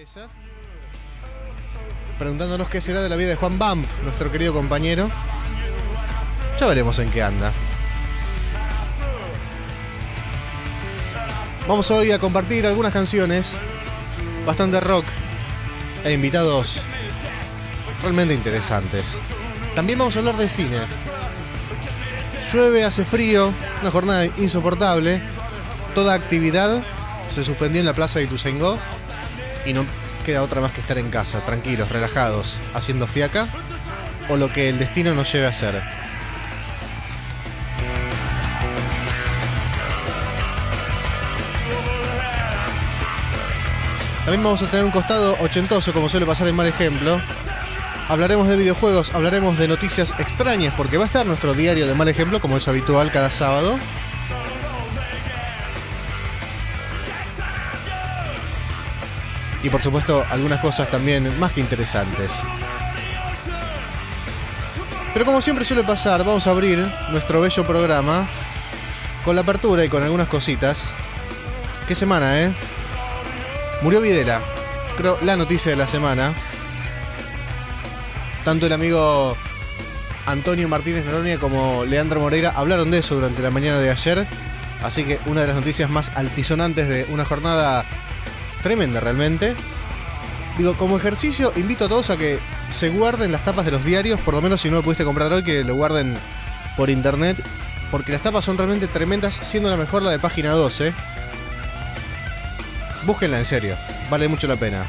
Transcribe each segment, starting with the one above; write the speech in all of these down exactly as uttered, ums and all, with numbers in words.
interesa, preguntándonos qué será de la vida de Juan Bump, nuestro querido compañero. Ya veremos en qué anda. Vamos hoy a compartir algunas canciones, bastante rock e invitados realmente interesantes. También vamos a hablar de cine. Llueve, hace frío, una jornada insoportable. Toda actividad se suspendió en la plaza de Ituzaingó y no queda otra más que estar en casa, tranquilos, relajados, haciendo fiaca o lo que el destino nos lleve a hacer. También vamos a tener un costado ochentoso, como suele pasar en Mal Ejemplo. Hablaremos de videojuegos, hablaremos de noticias extrañas, porque va a estar nuestro diario de Mal Ejemplo, como es habitual cada sábado. Y por supuesto, algunas cosas también más que interesantes. Pero como siempre suele pasar, vamos a abrir nuestro bello programa con la apertura y con algunas cositas. ¿Qué semana, eh? Murió Videla, creo la noticia de la semana. Tanto el amigo Antonio Martínez Noronia como Leandro Moreira hablaron de eso durante la mañana de ayer. Así que una de las noticias más altisonantes de una jornada tremenda realmente. Digo, como ejercicio invito a todos a que se guarden las tapas de los diarios. Por lo menos si no lo pudiste comprar hoy, que lo guarden por internet, porque las tapas son realmente tremendas, siendo la mejor la de página doce. Búsquenla en serio, vale mucho la pena.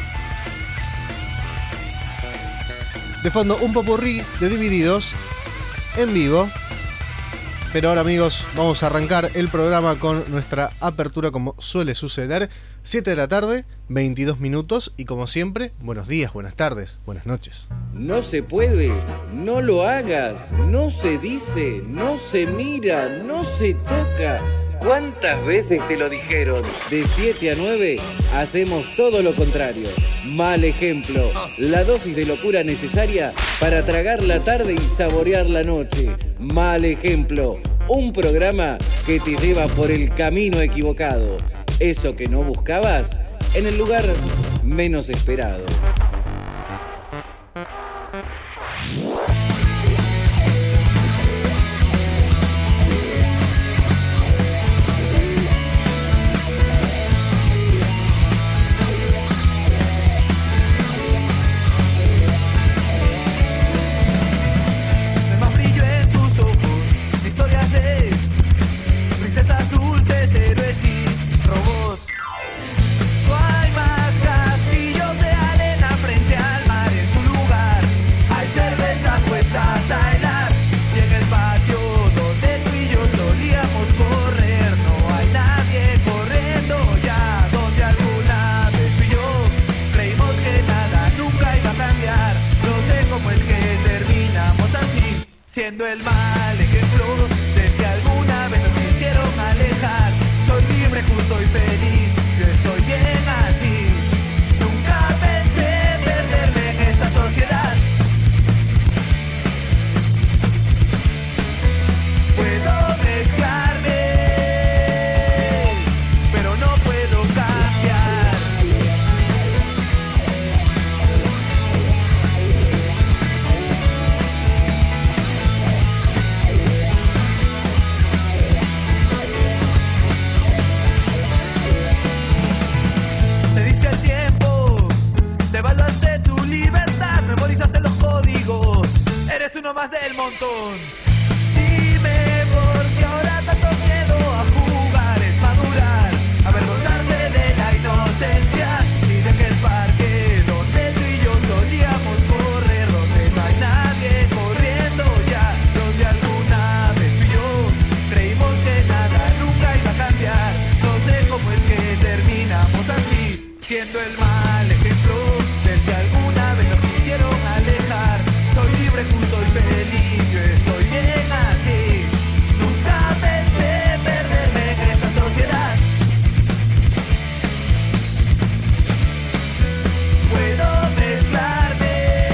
De fondo, un popurrí de Divididos en vivo. Pero ahora, amigos, vamos a arrancar el programa con nuestra apertura como suele suceder. siete de la tarde, veintidós minutos. Y como siempre, buenos días, buenas tardes, buenas noches. No se puede, no lo hagas, no se dice, no se mira, no se toca. ¿Cuántas veces te lo dijeron? De siete a nueve hacemos todo lo contrario. Mal Ejemplo, la dosis de locura necesaria para tragar la tarde y saborear la noche. Mal Ejemplo, un programa que te lleva por el camino equivocado. Eso que no buscabas, en el lugar menos esperado. Siendo el mal ejemplo de que alguna vez me quisieron alejar. Soy libre, justo y feliz, yo estoy bien así. Nunca pensé perderme en esta sociedad. Puedo mezclarme, pero no puedo cambiar. Evaluaste tu libertad, memorizaste los códigos. Eres uno más del montón. Dime por qué ahora tanto miedo a jugar es madurar, avergonzarse de la inocencia y de que el parque donde tú y yo solíamos correr, donde no hay nadie corriendo ya, donde alguna vez tú y yo creímos que nada nunca iba a cambiar. No sé cómo es que terminamos así, siendo el mal ejemplo del que alguna vez nos quisieron alejar. Soy libre, justo y feliz, yo estoy bien así. Nunca pensé perderme en esta sociedad. Puedo mezclarme,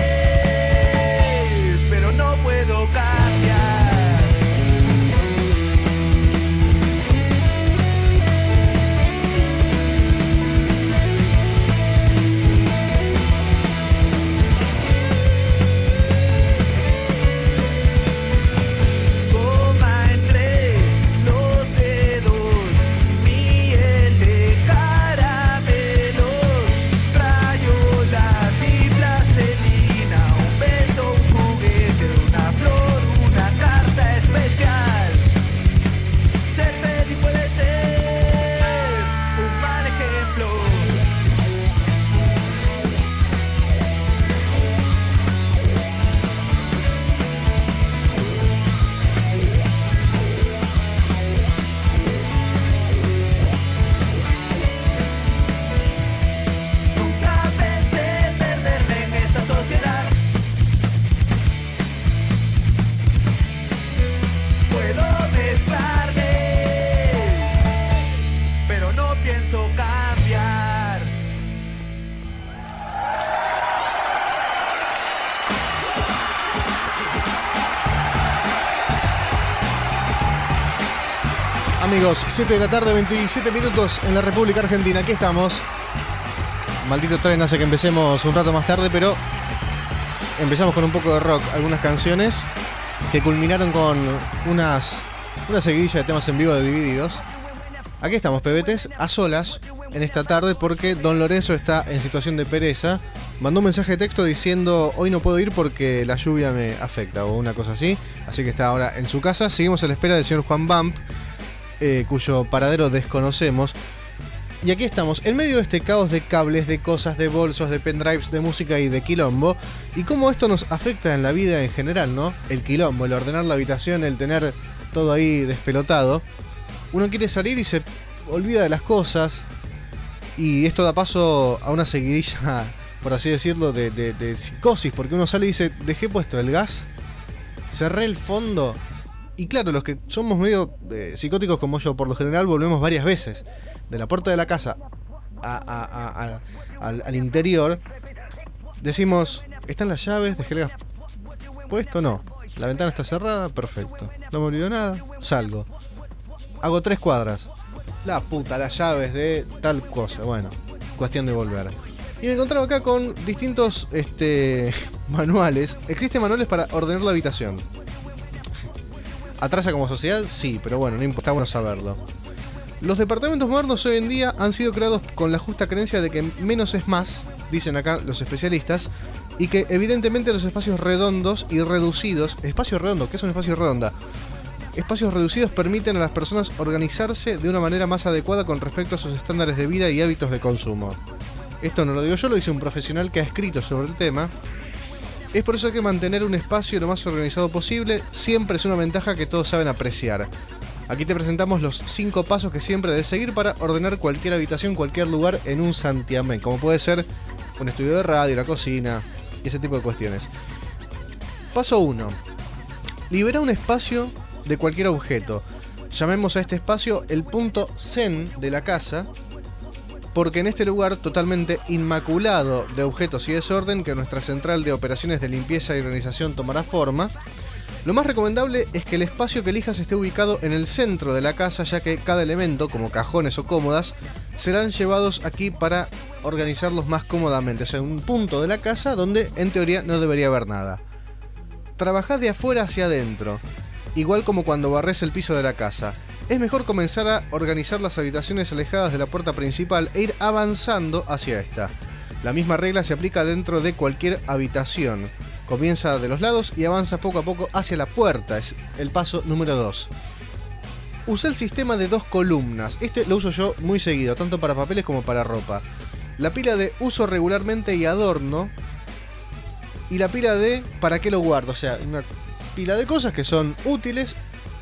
pero no puedo cambiar. Amigos, siete de la tarde, veintisiete minutos en la República Argentina. Aquí estamos. Maldito tren hace que empecemos un rato más tarde, pero empezamos con un poco de rock. Algunas canciones que culminaron con unas una seguidilla de temas en vivo de Divididos. Aquí estamos, pebetes, a solas en esta tarde porque Don Lorenzo está en situación de pereza. Mandó un mensaje de texto diciendo: hoy no puedo ir porque la lluvia me afecta, o una cosa así. Así que está ahora en su casa. Seguimos a la espera del señor Juan Bump, eh, cuyo paradero desconocemos. Y aquí estamos, en medio de este caos de cables, de cosas, de bolsos, de pendrives, de música y de quilombo. Y cómo esto nos afecta en la vida en general, ¿no? El quilombo, el ordenar la habitación, el tener todo ahí despelotado. Uno quiere salir y se olvida de las cosas. Y esto da paso a una seguidilla, por así decirlo, de, de, de psicosis. Porque uno sale y dice: dejé puesto el gas, cerré el fondo. Y claro, los que somos medio eh, psicóticos como yo, por lo general volvemos varias veces de la puerta de la casa a, a, a, a, al, al interior. Decimos: ¿están las llaves? ¿Dejé el gas puesto? No. La ventana está cerrada, perfecto. No me olvido nada, salgo. Hago tres cuadras. La puta, las llaves de tal cosa. Bueno, cuestión de volver. Y me encontraba acá con distintos este, manuales. Existen manuales para ordenar la habitación. ¿Atrasa como sociedad? Sí, pero bueno, no importa, bueno saberlo. Los departamentos modernos hoy en día han sido creados con la justa creencia de que menos es más, dicen acá los especialistas, y que evidentemente los espacios redondos y reducidos... ¿Espacio redondo? ¿Qué es un espacio redonda? Espacios reducidos permiten a las personas organizarse de una manera más adecuada con respecto a sus estándares de vida y hábitos de consumo. Esto no lo digo yo, lo dice un profesional que ha escrito sobre el tema. Es por eso que mantener un espacio lo más organizado posible siempre es una ventaja que todos saben apreciar. Aquí te presentamos los cinco pasos que siempre debes seguir para ordenar cualquier habitación, cualquier lugar en un santiamén, como puede ser un estudio de radio, la cocina y ese tipo de cuestiones. Paso uno. Libera un espacio de cualquier objeto. Llamemos a este espacio el punto zen de la casa, porque en este lugar totalmente inmaculado de objetos y desorden que nuestra central de operaciones de limpieza y organización tomará forma, lo más recomendable es que el espacio que elijas esté ubicado en el centro de la casa, ya que cada elemento, como cajones o cómodas, serán llevados aquí para organizarlos más cómodamente. O sea, un punto de la casa donde en teoría no debería haber nada. Trabajad de afuera hacia adentro, igual como cuando barres el piso de la casa. Es mejor comenzar a organizar las habitaciones alejadas de la puerta principal e ir avanzando hacia esta. La misma regla se aplica dentro de cualquier habitación. Comienza de los lados y avanza poco a poco hacia la puerta. Es el paso número dos. Usa el sistema de dos columnas. Este lo uso yo muy seguido, tanto para papeles como para ropa. La pila de uso regularmente y adorno. Y la pila de ¿para qué lo guardo? O sea, una pila de cosas que son útiles.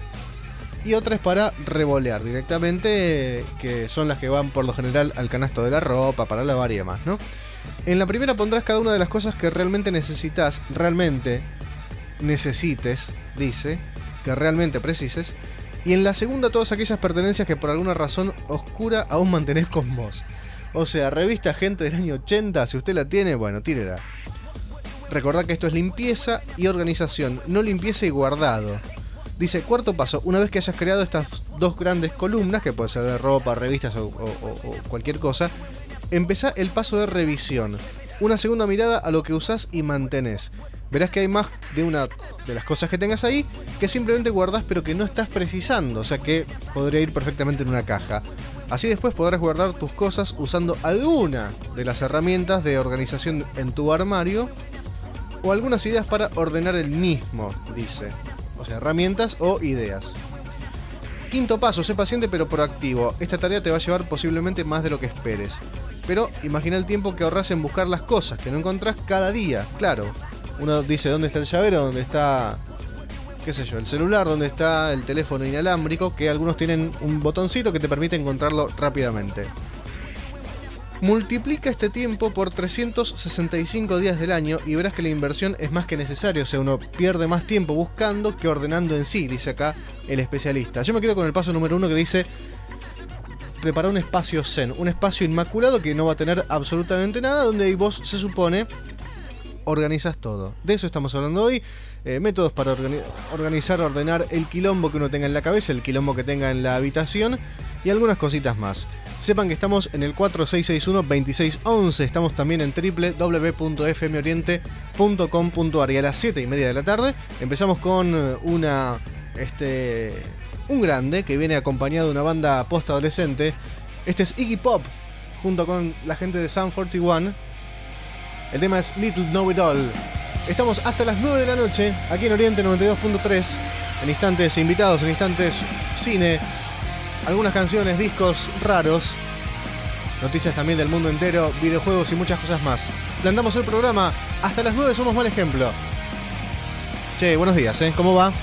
Y otras para revolear directamente, que son las que van por lo general al canasto de la ropa, para lavar y demás, ¿no? En la primera pondrás cada una de las cosas que realmente necesitas, realmente necesites, dice, que realmente precises. Y en la segunda todas aquellas pertenencias que por alguna razón oscura aún mantenés con vos. O sea, revista Gente del año ochenta, si usted la tiene, bueno, tírela. Recordad que esto es limpieza y organización, no limpieza y guardado. Dice, cuarto paso, una vez que hayas creado estas dos grandes columnas, que puede ser de ropa, revistas o, o, o cualquier cosa, empezá el paso de revisión. Una segunda mirada a lo que usás y mantenés. Verás que hay más de una de las cosas que tengas ahí que simplemente guardás pero que no estás precisando, o sea que podría ir perfectamente en una caja. Así después podrás guardar tus cosas usando alguna de las herramientas de organización en tu armario o algunas ideas para ordenar el mismo, dice. O sea, herramientas o ideas. Quinto paso, sé paciente pero proactivo. Esta tarea te va a llevar posiblemente más de lo que esperes. Pero imagina el tiempo que ahorras en buscar las cosas que no encontrás cada día. Claro, uno dice dónde está el llavero, dónde está, qué sé yo, el celular, dónde está el teléfono inalámbrico, que algunos tienen un botoncito que te permite encontrarlo rápidamente. Multiplica este tiempo por trescientos sesenta y cinco días del año y verás que la inversión es más que necesaria. O sea, uno pierde más tiempo buscando que ordenando en sí, dice acá el especialista. Yo me quedo con el paso número uno que dice: preparar un espacio zen, un espacio inmaculado que no va a tener absolutamente nada, donde vos se supone organizás todo. De eso estamos hablando hoy. Eh, métodos para organi- organizar, ordenar el quilombo que uno tenga en la cabeza, el quilombo que tenga en la habitación y algunas cositas más. Sepan que estamos en el cuatro seis seis uno, dos seis uno uno. Estamos también en doble u doble u doble u punto f m oriente punto com punto a r. Y a las siete y media de la tarde empezamos con una... Este... un grande que viene acompañado de una banda post-adolescente. Este es Iggy Pop junto con la gente de Sum cuarenta y uno. El tema es Little Know It All. Estamos hasta las nueve de la noche aquí en Oriente noventa y dos punto tres. En instantes invitados, en instantes cine, algunas canciones, discos raros, noticias también del mundo entero, videojuegos y muchas cosas más. Plantamos el programa hasta las nueve, somos mal ejemplo. Che, buenos días, ¿eh? ¿Cómo va?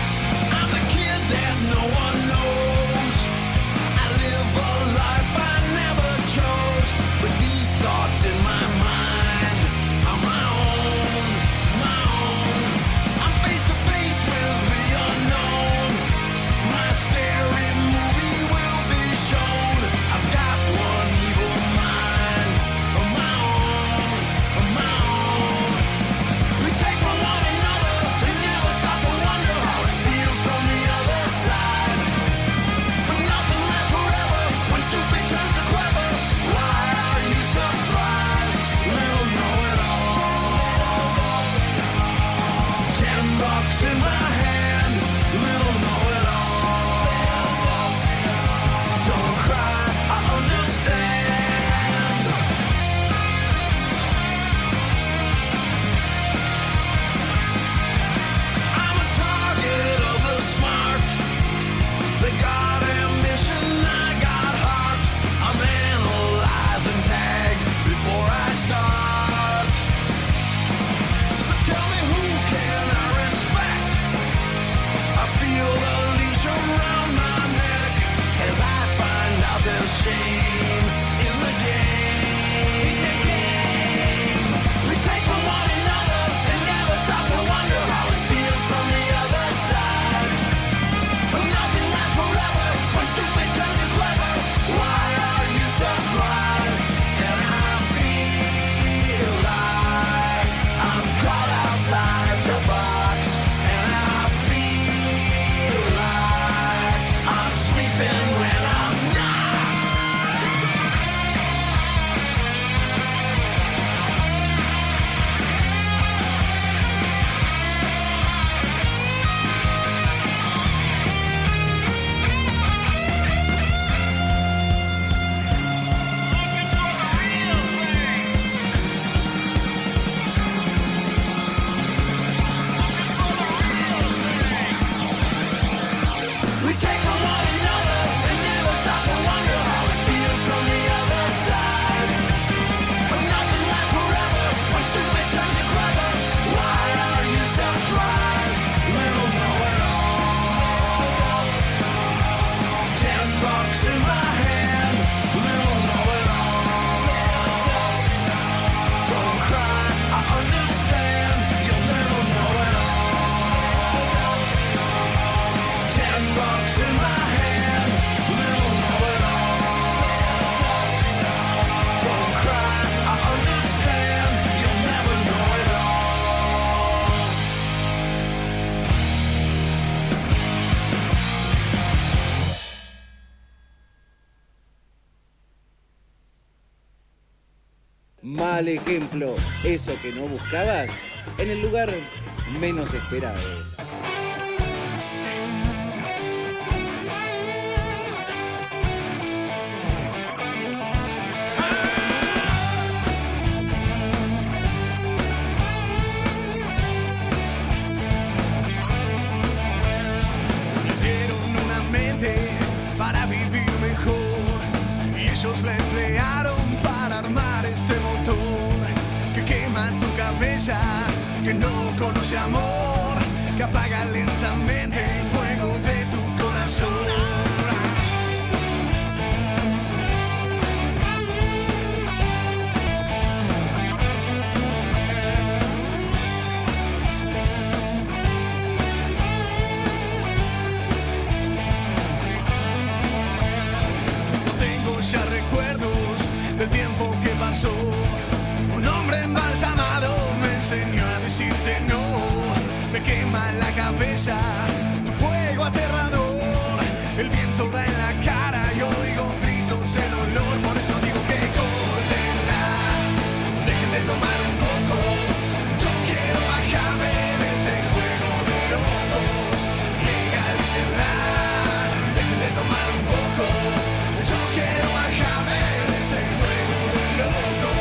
Mal ejemplo, eso que no buscabas en el lugar menos esperado. Hicieron una mente para vivir mejor y ellos la emplearon para armar este motor que quema tu cabeza, que no conoce amor, que apaga lentamente el fuego de tu corazón. No tengo ya recuerdos del tiempo que pasó. Un hombre embalsamado me enseñó a decirte no. Me quema la cabeza, tu fuego aterrador. El viento da en la cara y oigo gritos de dolor. Por eso digo que córtenla, dejen de tomar un poco. Yo quiero bajarme de este juego de locos. Legalícenla, dejen de tomar un poco. Yo quiero bajarme de este juego de locos.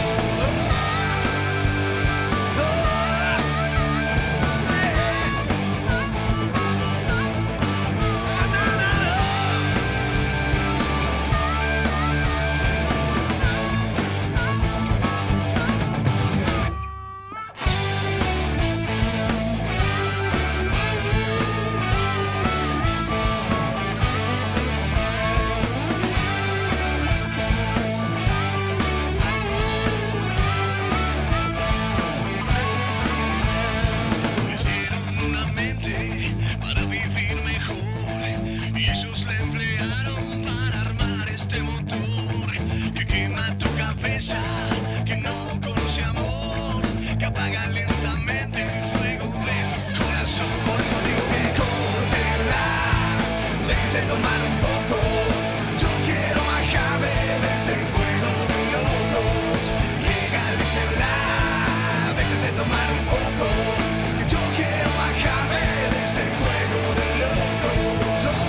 Que no conoce amor, que apaga lentamente el fuego de tu corazón. Por eso digo que córtenla, dejen de tomar un poco. Yo quiero bajarme de este juego de locos. Legalícenla, dejen de tomar un poco. Yo quiero bajarme de este juego de locos. Oh,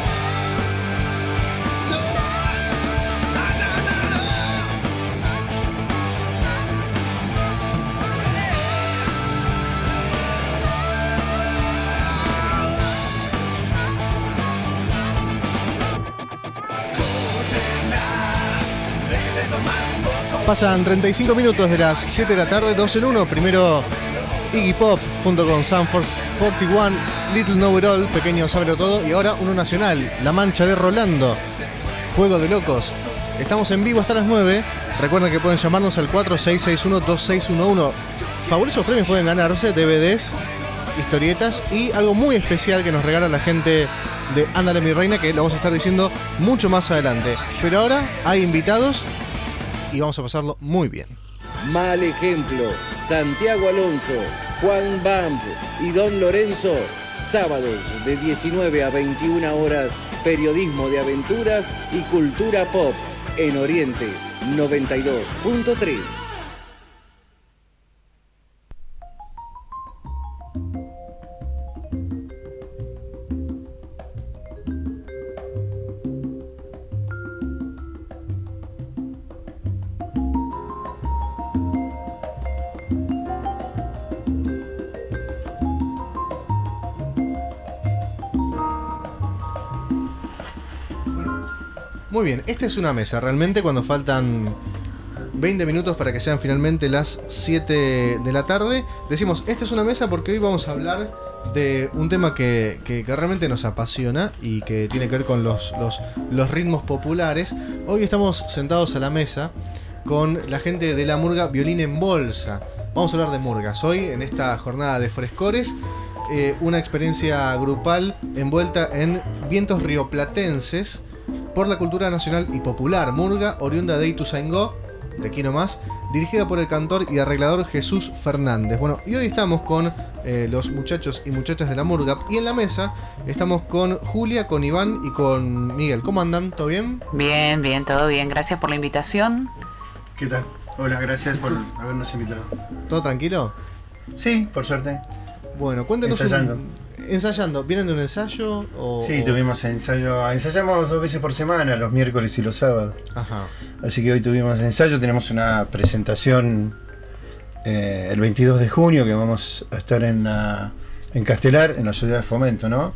no, na, na, na, na. Pasan treinta y cinco minutos de las siete de la tarde, dos en uno. Primero Iggy Pop junto con Sum cuarenta y uno, Little Know It All, Pequeño Sábelo Todo. Y ahora uno nacional, La Mancha de Rolando, Juego de Locos. Estamos en vivo hasta las nueve. Recuerden que pueden llamarnos al cuatro seis seis uno, dos seis uno uno. Fabulosos premios pueden ganarse, D V Ds, historietas y algo muy especial que nos regala la gente de Ándale mi reina, que lo vamos a estar diciendo mucho más adelante. Pero ahora hay invitados y vamos a pasarlo muy bien. Mal Ejemplo, Santiago Alonso, Juan Bamp y Don Lorenzo. Sábados de diecinueve a veintiuna horas, periodismo de aventuras y cultura pop en Oriente noventa y dos punto tres. Muy bien, esta es una mesa. Realmente cuando faltan veinte minutos para que sean finalmente las siete de la tarde, decimos, esta es una mesa porque hoy vamos a hablar de un tema que, que, que realmente nos apasiona y que tiene que ver con los, los, los ritmos populares. Hoy estamos sentados a la mesa con la gente de la murga Violín en Bolsa. Vamos a hablar de murgas hoy en esta jornada de frescores. Eh, una experiencia grupal envuelta en vientos rioplatenses por la cultura nacional y popular, murga oriunda de Ituzaingó, de aquí nomás, dirigida por el cantor y arreglador Jesús Fernández. Bueno, y hoy estamos con eh, los muchachos y muchachas de la murga, y en la mesa estamos con Julia, con Iván y con Miguel. ¿Cómo andan? ¿Todo bien? Bien, bien, todo bien. Gracias por la invitación. ¿Qué tal? Hola, gracias por habernos invitado. ¿Todo tranquilo? Sí, por suerte. Bueno, cuéntenos. Ensayando. Un... Ensayando. ¿Vienen de un ensayo? O, sí, o... tuvimos ensayo. Ensayamos dos veces por semana, los miércoles y los sábados. Ajá. Así que hoy tuvimos ensayo. Tenemos una presentación eh, el veintidós de junio que vamos a estar en, la, en Castelar, en la ciudad de Fomento, ¿no?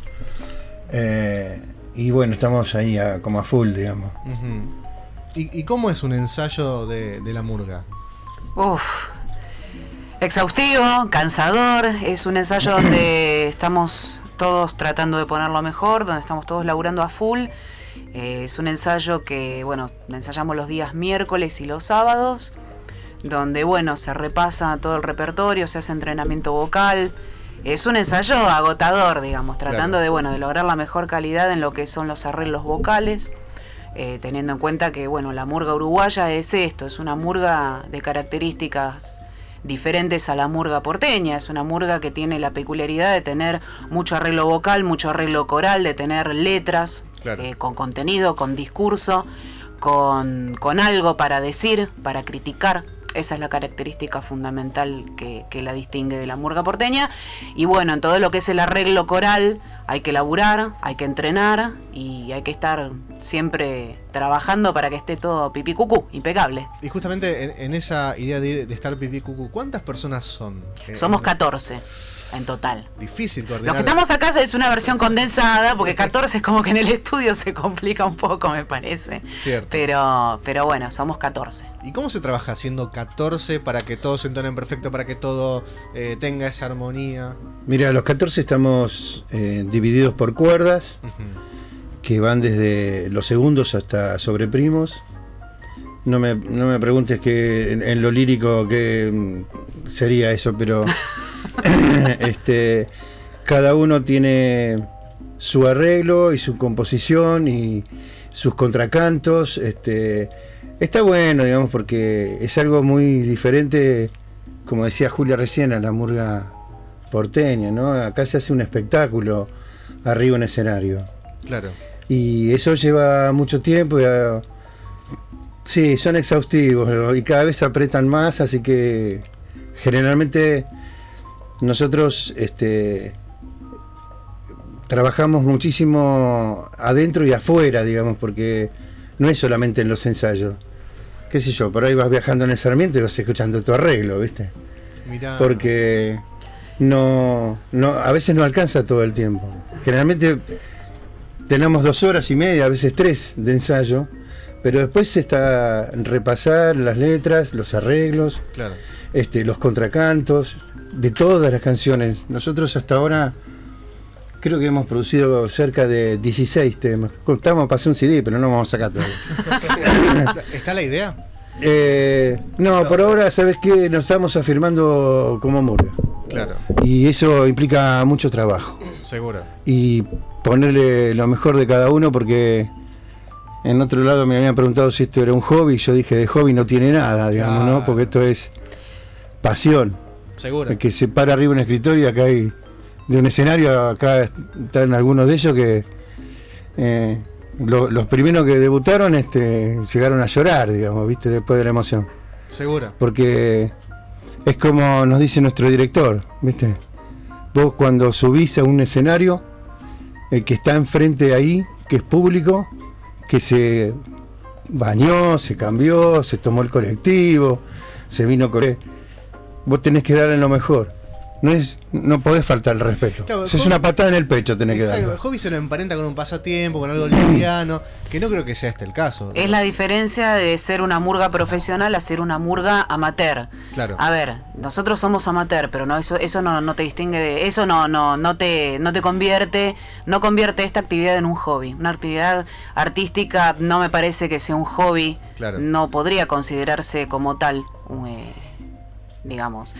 Eh, y bueno, estamos ahí a, como a full, digamos. Uh-huh. ¿Y, ¿Y cómo es un ensayo de, de la murga? Uf. Exhaustivo, cansador, es un ensayo donde estamos todos tratando de ponerlo mejor, donde estamos todos laburando a full. Eh, es un ensayo que, bueno, ensayamos los días miércoles y los sábados, donde, bueno, se repasa todo el repertorio, se hace entrenamiento vocal. Es un ensayo agotador, digamos, tratando claro. de, bueno, de lograr la mejor calidad en lo que son los arreglos vocales, eh, teniendo en cuenta que, bueno, la murga uruguaya es esto, es una murga de características diferentes a la murga porteña. Es una murga que tiene la peculiaridad de tener mucho arreglo vocal, mucho arreglo coral, de tener letras, claro. eh, con contenido, con discurso, con, con algo para decir, para criticar. Esa es la característica fundamental que, que la distingue de la murga porteña. Y bueno, en todo lo que es el arreglo coral hay que laburar, hay que entrenar y hay que estar siempre trabajando para que esté todo pipí cucú, impecable. Y justamente en, en esa idea de, de estar pipí cucú, ¿cuántas personas son? Somos catorce en total. Difícil coordinar. Los que estamos acá es una versión condensada, porque catorce es como que en el estudio se complica un poco, me parece. Cierto. Pero, pero bueno, somos catorce. ¿Y cómo se trabaja haciendo catorce para que todos se entonen perfecto, para que todo eh, tenga esa armonía? Mira, los catorce estamos eh, divididos por cuerdas, uh-huh. que van desde los segundos hasta sobreprimos. No me, no me preguntes que en, en lo lírico qué sería eso, pero este, cada uno tiene su arreglo y su composición y sus contracantos. Este, está bueno, digamos, porque es algo muy diferente, como decía Julia recién, a la murga porteña, ¿no? Acá se hace un espectáculo arriba en escenario. Claro. Y eso lleva mucho tiempo. Y, uh, sí, son exhaustivos y cada vez apretan más, así que generalmente nosotros este, trabajamos muchísimo adentro y afuera, digamos, porque no es solamente en los ensayos. Qué sé yo, por ahí vas viajando en el Sarmiento y vas escuchando tu arreglo, ¿viste? Mirá. Porque no, no, a veces no alcanza todo el tiempo. Generalmente tenemos dos horas y media, a veces tres de ensayo, pero después está repasar las letras, los arreglos, claro. este, los contracantos de todas las canciones. Nosotros hasta ahora creo que hemos producido cerca de dieciséis temas. Contamos para hacer un C D, pero no vamos a sacar todo. ¿Está la idea? Eh, no, por ahora, ¿sabes qué? Nos estamos afirmando como murga. Claro. Y eso implica mucho trabajo. Seguro. Y ponerle lo mejor de cada uno, porque en otro lado me habían preguntado si esto era un hobby. Yo dije, de hobby no tiene nada, digamos, claro. ¿no? Porque esto es pasión. Seguro. El que se para arriba un escritorio, acá hay de un escenario, acá están algunos de ellos que eh, lo, los primeros que debutaron este, llegaron a llorar, digamos, ¿viste? Después de la emoción. Seguro. Porque es como nos dice nuestro director, ¿viste? Vos cuando subís a un escenario, el que está enfrente ahí, que es público, que se bañó, se cambió, se tomó el colectivo, se vino con él, vos tenés que darle lo mejor. No es, no podés faltar el respeto. Claro, si es una patada en el pecho tenés que dar. El hobby se lo emparenta con un pasatiempo, con algo liviano, que no creo que sea este el caso, ¿no? Es la diferencia de ser una murga profesional a ser una murga amateur. Claro. A ver, nosotros somos amateur, pero no eso eso no, no te distingue de eso, no no no te no te convierte, no convierte esta actividad en un hobby. Una actividad artística no me parece que sea un hobby. Claro. No podría considerarse como tal, eh, digamos.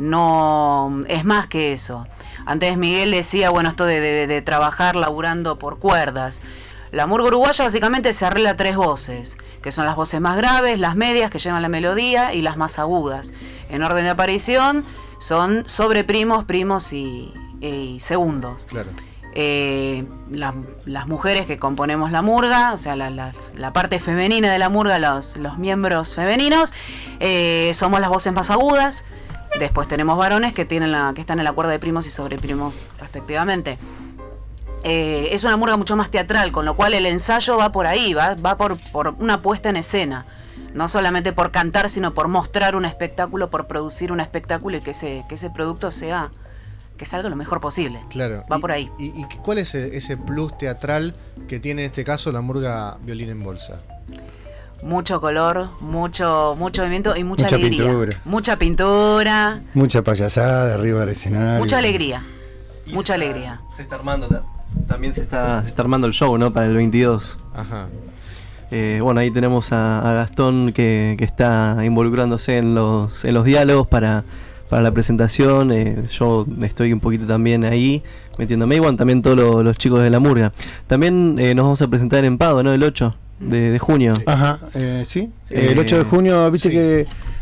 No, es más que eso. Antes Miguel decía, bueno, esto de, de, de trabajar laburando por cuerdas. La murga uruguaya básicamente se arregla tres voces, que son las voces más graves, las medias que llevan la melodía y las más agudas. En orden de aparición son sobreprimos, primos y, y segundos. Claro. Eh, la, las mujeres que componemos la murga, o sea, la, la, la parte femenina de la murga, los, los miembros femeninos, eh, somos las voces más agudas. Después tenemos varones que tienen la, que están en la cuerda de primos y sobreprimos respectivamente. Eh, es una murga mucho más teatral, con lo cual el ensayo va por ahí, va, va por, por una puesta en escena. No solamente por cantar, sino por mostrar un espectáculo, por producir un espectáculo y que ese, que ese producto sea, que salga lo mejor posible. Claro. Va y, por ahí. Y, ¿Y cuál es ese plus teatral que tiene en este caso la murga Violín en Bolsa? Mucho color, mucho mucho movimiento y mucha, mucha alegría. Pintura. Mucha pintura. Mucha payasada arriba del escenario. Mucha alegría. Y mucha se está, alegría. Se está armando, también se está, se está armando el show, ¿no? Para el veintidós. Ajá. Eh, bueno, ahí tenemos a, a Gastón que, que está involucrándose en los, en los diálogos para, para la presentación. Eh, yo estoy un poquito también ahí metiéndome. Y bueno, también todos los, los chicos de la murga. También eh, nos vamos a presentar en Pado, ¿no? El ocho de, de junio. Ajá, eh, sí. Eh, el ocho de junio, viste sí. que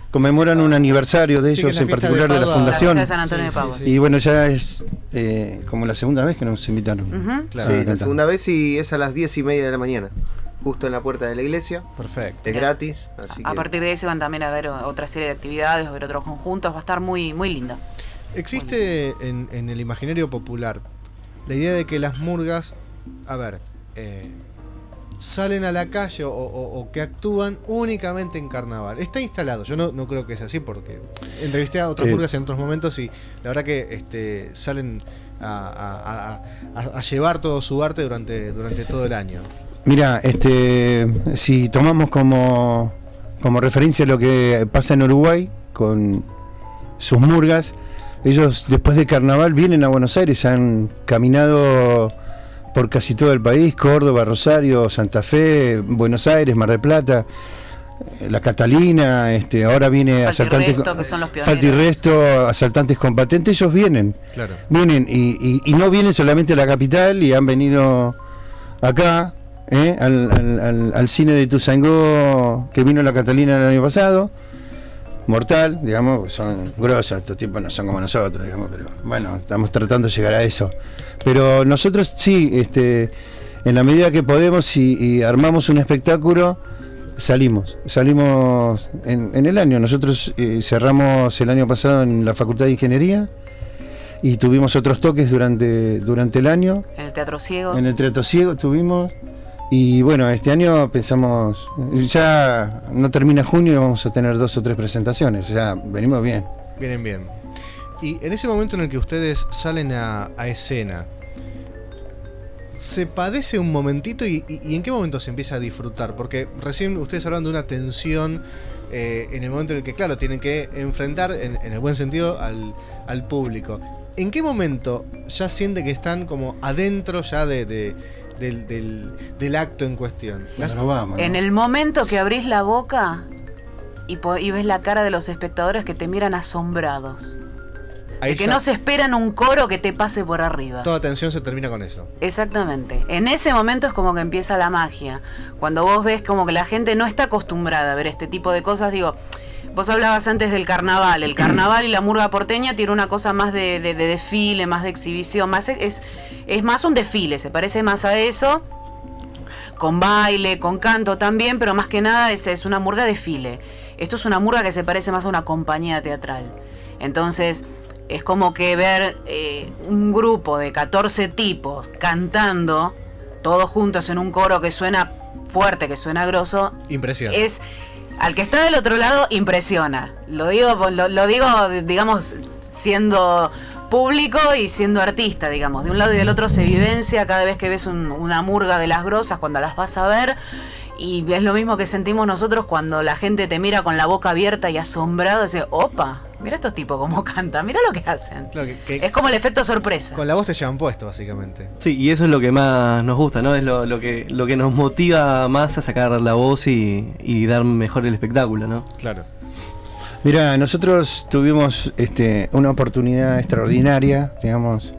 conmemoran un aniversario de Sí, que ellos, es la en fiesta particular de de, la Padua. fundación. La fiesta de San Antonio de Padua. Y bueno, ya es eh, como la segunda vez que nos invitaron. Ujú. Claro. a Sí, la cantar. segunda vez y es a las diez y media de la mañana, justo en la puerta de la iglesia. Perfecto. Es gratis, así A que partir de ahí se van también a ver otra serie de actividades, a ver otros conjuntos, va a estar muy, muy lindo. Existe en, en el imaginario popular la idea de que las murgas, a ver, eh, salen a la calle o, o- o que actúan únicamente en carnaval. Está instalado, yo no, no creo que es así porque entrevisté a otras Eh. murgas en otros momentos y la verdad que este, salen a, a- a- a- a llevar todo su arte durante, durante todo el año. Mira, este, si tomamos como, como referencia lo que pasa en Uruguay con sus murgas, ellos después de carnaval vienen a Buenos Aires, han caminado por casi todo el país, Córdoba, Rosario, Santa Fe, Buenos Aires, Mar del Plata, eh, La Catalina, este, ahora viene Falta y Asaltantes, Resto, con- que son los Falta y pioneros. Resto, Asaltantes con Patente, ellos vienen. Claro. Vienen y, y- y no vienen solamente a la capital y han venido acá, ¿eh? al, al- al- al cine de Tuzangó que vino la Catalina el año pasado. Mortal, digamos, son grosos, estos tipos no son como nosotros, digamos, pero bueno, estamos tratando de llegar a eso. Pero nosotros sí, este, en la medida que podemos y, y armamos un espectáculo, salimos, salimos en, en el año. Nosotros eh, cerramos el año pasado en la Facultad de Ingeniería y tuvimos otros toques durante, durante el año. En el Teatro Ciego. En el Teatro Ciego tuvimos. Y bueno, este año pensamos, ya no termina junio y vamos a tener dos o tres presentaciones, ya venimos bien. Vienen bien. Y en ese momento en el que ustedes salen a, a escena, ¿se padece un momentito y, y- y en qué momento se empieza a disfrutar? Porque recién ustedes hablan de una tensión eh, en el momento en el que, claro, tienen que enfrentar, en, en el buen sentido, al, al público. ¿En qué momento ya siente que están como adentro ya de, de- del, del- del acto en cuestión? Las- Pero vamos, ¿no? En el momento que abrís la boca y, po- y ves la cara de los espectadores que te miran asombrados. ahí De que ya no se esperan un coro que te pase por arriba. toda tensión se termina con eso. Exactamente. En ese momento es como que empieza la magia. Cuando vos ves como que la gente no está acostumbrada a ver este tipo de cosas, digo, vos hablabas antes del carnaval. El carnaval y la murga porteña tiene una cosa más de, de- de desfile, más de exhibición, más es, es más un desfile, se parece más a eso, con baile, con canto también, pero más que nada es, es una murga desfile. Esto es una murga que se parece más a una compañía teatral. Entonces, es como que ver eh, un grupo de catorce tipos cantando, todos juntos en un coro que suena fuerte, que suena grosso, Impresión. es al que está del otro lado impresiona. Lo digo, lo, lo digo, digamos, siendo público y siendo artista, digamos. De un lado y del otro se vivencia cada vez que ves un- una murga de las grosas cuando las vas a ver. Y es lo mismo que sentimos nosotros cuando la gente te mira con la boca abierta y asombrado y dice, opa, mira estos tipos cómo cantan, mira lo que hacen. Claro, que- que Es como el efecto sorpresa. con la voz te llevan puesto, básicamente. Sí, y eso es lo que más nos gusta, ¿no? Es lo, lo que lo que nos motiva más a sacar la voz y, y dar mejor el espectáculo, ¿no? Claro. Mira, nosotros tuvimos este, una oportunidad extraordinaria, digamos,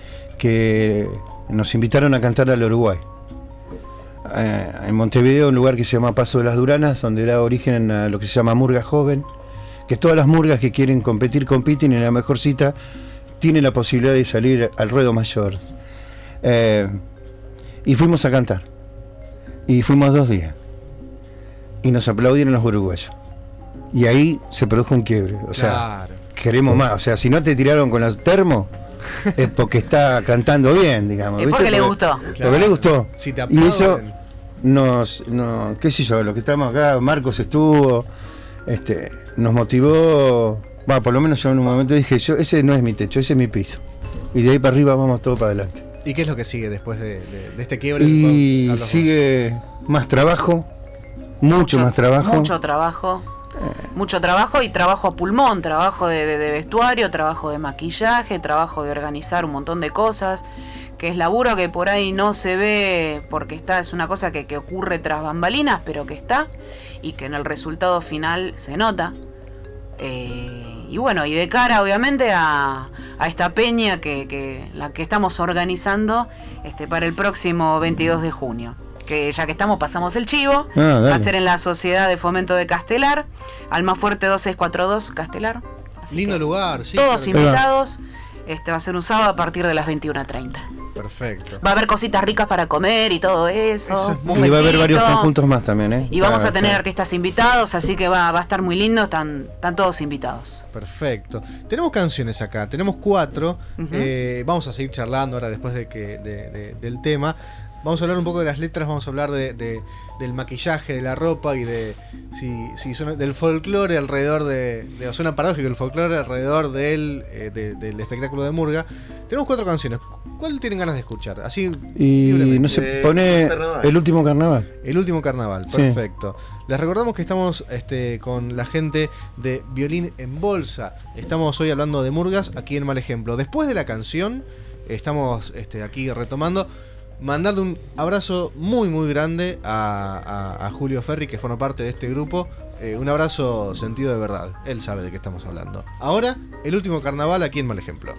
que nos invitaron a cantar al Uruguay. Eh, en Montevideo, un lugar que se llama Paso de las Duranas, donde da origen a lo que se llama Murga Joven, que todas las murgas que quieren competir, compiten y en la mejor cita tienen la posibilidad de salir al ruedo mayor. Eh, y fuimos a cantar. Y fuimos dos días. Y nos aplaudieron los uruguayos. Y ahí se produjo un quiebre. O sea, Claro. queremos más. O sea, si no te tiraron con los termos, es porque está cantando bien, digamos. Es ¿viste? porque le gustó. Porque le gustó. Si te Y eso aplauden. nos, nos, qué sé yo, lo que estamos acá, Marcos estuvo, este, nos motivó, va, por lo menos yo en un momento dije, yo, ese no es mi techo, ese es mi piso. Y de ahí para arriba vamos todo para adelante. ¿Y qué es lo que sigue después de, de- de este quiebre? Y Hablas vos. sigue más trabajo, mucho, más trabajo. Mucho trabajo. Mucho trabajo y trabajo a pulmón, trabajo de, de- de vestuario, trabajo de maquillaje, trabajo de organizar un montón de cosas, que es laburo que por ahí no se ve porque está, es una cosa que, que ocurre tras bambalinas, pero que está y que en el resultado final se nota. Eh, y bueno, y de cara obviamente a, a esta peña que, que la que estamos organizando este, para el próximo veintidós de junio. que ya que estamos pasamos el chivo. Ah, Va a ser en la Sociedad de Fomento de Castelar, Almafuerte dos seis cuatro dos, Castelar. Así Lindo que lugar, sí. todos claro. invitados. Este va a ser un sábado a partir de las veintiuna treinta. Perfecto. Va a haber cositas ricas para comer y todo eso. Eso es un Y va a haber besito. varios conjuntos más también, ¿eh? Y vamos Ah, a tener claro. artistas invitados, así que va, va a estar muy lindo, están, están todos invitados. Perfecto. Tenemos canciones acá, tenemos cuatro. Ujú. Eh, vamos a seguir charlando ahora después de que de- de- del tema. Vamos a hablar un poco de las letras, vamos a hablar de, de- del maquillaje, de la ropa y de si, si suena- del folclore alrededor de, de. Suena paradójico el folclore alrededor del, eh, de- del espectáculo de Murga. Tenemos cuatro canciones. ¿Cuál tienen ganas de escuchar? Así Y libremente. no se Eh, pone carnaval. el último carnaval. El último carnaval, Sí. perfecto. Les recordamos que estamos este, con la gente de Violín en Bolsa. Estamos hoy hablando de Murgas aquí en Mal Ejemplo. Después de la canción, estamos este, aquí retomando. Mandarle un abrazo muy muy grande a, a- a Julio Ferri, que forma parte de este grupo. Eh, un abrazo sentido de verdad. Él sabe de qué estamos hablando. Ahora, el último carnaval aquí en Mal Ejemplo.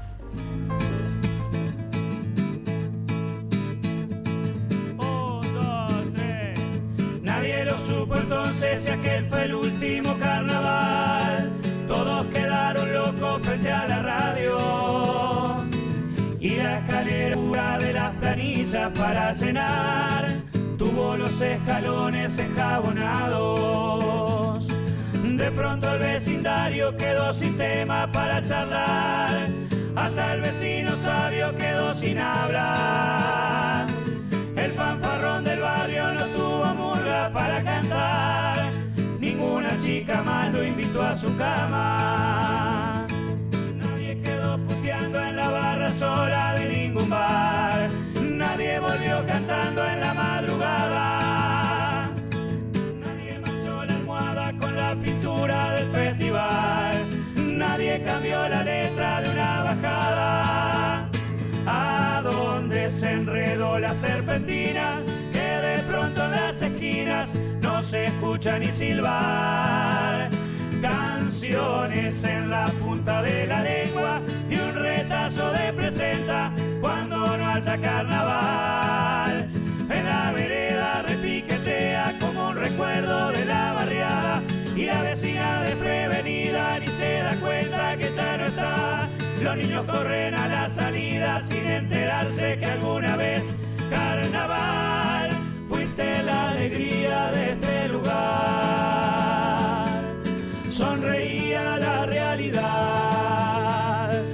Un, dos, tres. Nadie lo supo entonces si aquel fue el último carnaval. Todos quedaron locos frente a la radio. Y la escalera de las planillas para llenar tuvo los escalones enjabonados. De pronto el vecindario quedó sin tema para charlar. Hasta el vecino sabio quedó sin hablar. El fanfarrón del barrio no tuvo murga para cantar. Ninguna chica más lo invitó a su cama. Nadie quedó puteando en la barra sola de ningún bar. Nadie volvió cantando en la madrugada. Nadie manchó la almohada con la pintura del festival. Nadie cambió la letra de una bajada. A donde se enredó la serpentina, que de pronto en las esquinas no se escucha ni silbar. Canciones en la punta de la lengua y un retazo de presenta cuando no haya carnaval. En la vereda repiquetea como un recuerdo de la barriada y la vecina desprevenida ni se da cuenta que ya no está. Los niños corren a la salida sin enterarse que alguna vez carnaval fuiste la alegría de este lugar. Sonreía la realidad,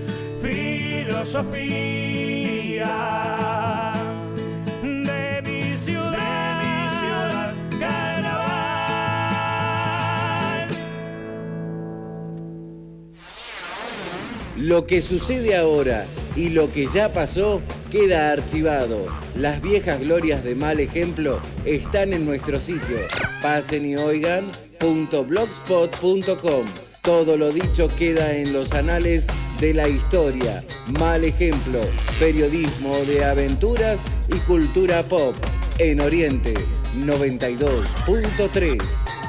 filosofía de mi ciudad, de mi ciudad, carnaval. Lo que sucede ahora y lo que ya pasó queda archivado. Las viejas glorias de Mal Ejemplo están en nuestro sitio. Pasen y oigan punto blogspot punto com. Todo lo dicho queda en los anales de la historia. Mal Ejemplo, periodismo de aventuras y cultura pop. En Oriente noventa y dos punto tres.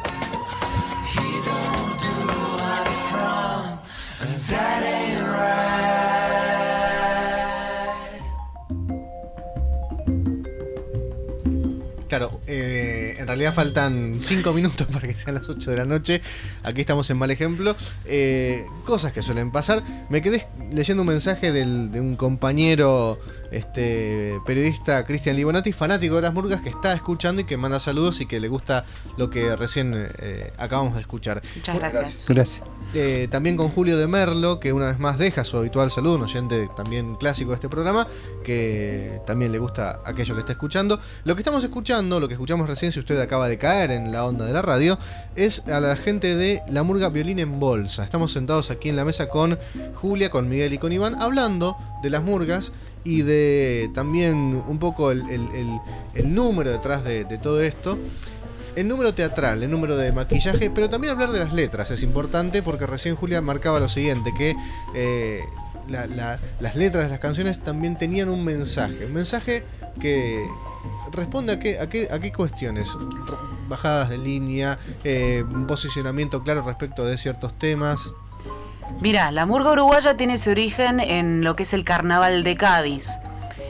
Claro, eh, en realidad faltan cinco minutos para que sean las ocho de la noche. Aquí estamos en Mal Ejemplo. Eh, cosas que suelen pasar. Me quedé leyendo un mensaje del- de un compañero este, periodista, Cristian Libonati, fanático de las Murgas, que está escuchando y que manda saludos y que le gusta lo que recién eh, acabamos de escuchar. Muchas gracias. Gracias. Eh, también con Julio de Merlo, que una vez más deja su habitual saludo, un oyente también clásico de este programa, que también le gusta aquello que está escuchando. Lo que estamos escuchando, lo que escuchamos recién, si usted acaba de caer en la onda de la radio, es a la gente de La Murga Violín en Bolsa. Estamos sentados aquí en la mesa con Julia, con Miguel y con Iván, hablando de las murgas y de también un poco el, el- el- el número detrás de, de todo esto. El número teatral, el número de maquillaje, pero también hablar de las letras es importante, porque recién Julia marcaba lo siguiente, que eh, la- la- las letras de las canciones también tenían un mensaje, un mensaje que responde a qué, a qué, a qué cuestiones, R- bajadas de línea, eh, un posicionamiento claro respecto de ciertos temas. Mirá, la murga uruguaya tiene su origen en lo que es el carnaval de Cádiz.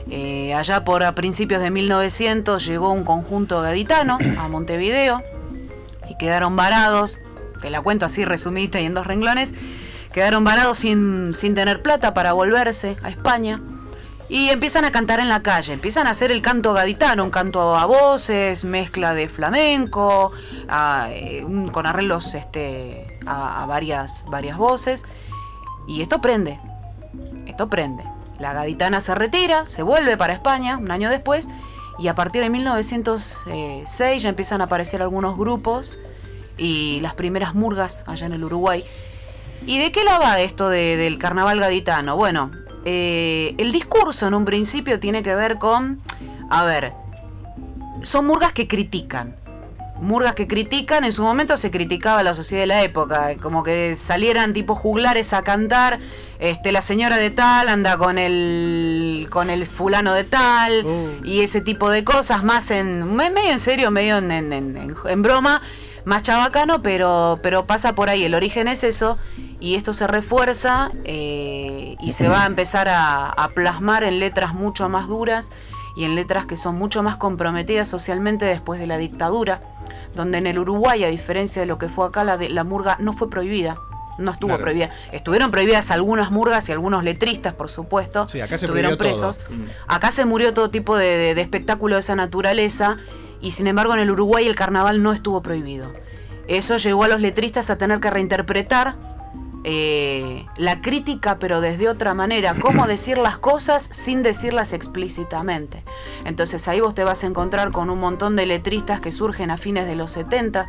Eh, allá por a principios de mil novecientos llegó un conjunto gaditano a Montevideo y quedaron varados, te la cuento así resumida y en dos renglones, quedaron varados sin, sin tener plata para volverse a España y empiezan a cantar en la calle, empiezan a hacer el canto gaditano, un canto a voces, mezcla de flamenco, a, eh, un, con arreglos este, a, a varias, varias voces, y esto prende, esto prende. La gaditana se retira, se vuelve para España un año después, y a partir de mil novecientos seis ya empiezan a aparecer algunos grupos y las primeras murgas allá en el Uruguay. ¿Y de qué la va esto de, del carnaval gaditano? Bueno, eh, el discurso en un principio tiene que ver con, a ver, son murgas que critican. Murgas que critican, en su momento se criticaba la sociedad de la época, como que salieran tipo juglares a cantar, este, la señora de tal anda con el con el fulano de tal, uh. y ese tipo de cosas, más en medio en serio, medio en, en, en, en broma, más chabacano, pero, pero pasa por ahí, el origen es eso, y esto se refuerza eh, y se va a empezar a, a plasmar en letras mucho más duras y en letras que son mucho más comprometidas socialmente después de la dictadura, donde en el Uruguay, a diferencia de lo que fue acá, la, de, la murga no fue prohibida, no estuvo claro. prohibida. Estuvieron prohibidas algunas murgas y algunos letristas, por supuesto, sí, acá se estuvieron presos. Todo. Acá se murió todo tipo de, de, de espectáculo de esa naturaleza, y sin embargo en el Uruguay el carnaval no estuvo prohibido. Eso llevó a los letristas a tener que reinterpretar eh, la crítica, pero desde otra manera, cómo decir las cosas sin decirlas explícitamente. Entonces ahí vos te vas a encontrar con un montón de letristas que surgen a fines de los setenta,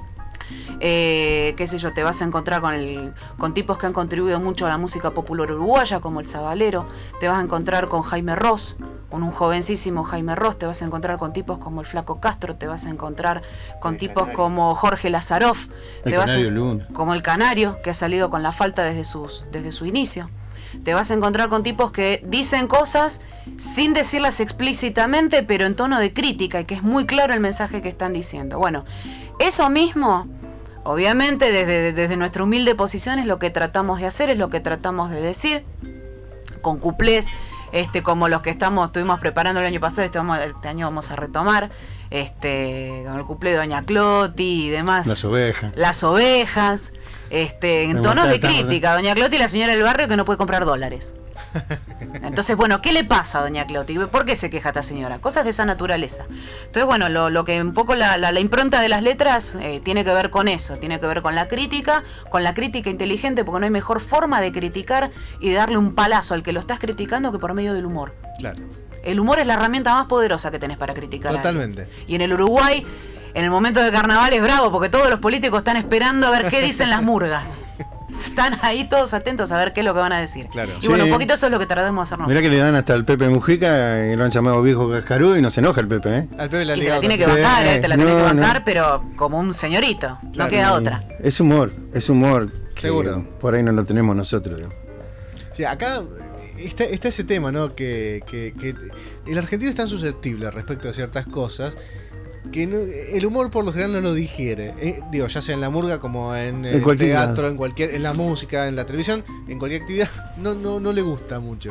eh, qué sé yo, te vas a encontrar con, el, con tipos que han contribuido mucho a la música popular uruguaya, como el Sabalero, te vas a encontrar con Jaime Ross, con un jovencísimo Jaime Ross, te vas a encontrar con tipos como el Flaco Castro, te vas a encontrar con el tipos Canario. Como Jorge Lazaroff, el te vas Canario a, Luna. Como el Canario, que ha salido con La Falta desde, sus, desde su inicio. Te vas a encontrar con tipos que dicen cosas sin decirlas explícitamente, pero en tono de crítica, y que es muy claro el mensaje que están diciendo. Bueno, eso mismo, obviamente desde, desde nuestra humilde posición es lo que tratamos de hacer, es lo que tratamos de decir, con cuplés este, como los que estamos estuvimos preparando el año pasado, este, vamos, este año vamos a retomar, este, con el cuplé de Doña Cloti y demás. Las ovejas. Las ovejas, este, en tonos de crítica. Doña Cloti, la señora del barrio que no puede comprar dólares. Entonces, bueno, ¿qué le pasa a Doña Cloti? ¿Por qué se queja esta señora? Cosas de esa naturaleza. Entonces, bueno, lo, lo que un poco la, la, la impronta de las letras eh, tiene que ver con eso, tiene que ver con la crítica, con la crítica inteligente, porque no hay mejor forma de criticar y de darle un palazo al que lo estás criticando que por medio del humor. Claro. El humor es la herramienta más poderosa que tenés para criticar. Totalmente. Y en el Uruguay, en el momento del carnaval es bravo, porque todos los políticos están esperando a ver qué dicen las murgas. Están ahí todos atentos a ver qué es lo que van a decir. Claro. Y Sí. bueno, un poquito eso es lo que tratamos de hacer nosotros. Mirá que le dan hasta al Pepe Mujica, y lo han llamado viejo cascarudo, y no se enoja el Pepe, ¿eh? Al Pepe la Y se liga la tiene que Sí, bancar, eh, te la no, tiene que bancar, no. pero como un señorito, no Claro. queda otra. Es humor, es humor. que Seguro. Por ahí no lo tenemos nosotros, digo. Sí, acá está, está ese tema, ¿no? Que, que, que el argentino es tan susceptible respecto a ciertas cosas que no, el humor por lo general no lo digiere. Eh, digo, ya sea en la murga como en el En cualquier teatro, lado. en cualquier, en la música, en la televisión, en cualquier actividad, no, no, no le gusta mucho.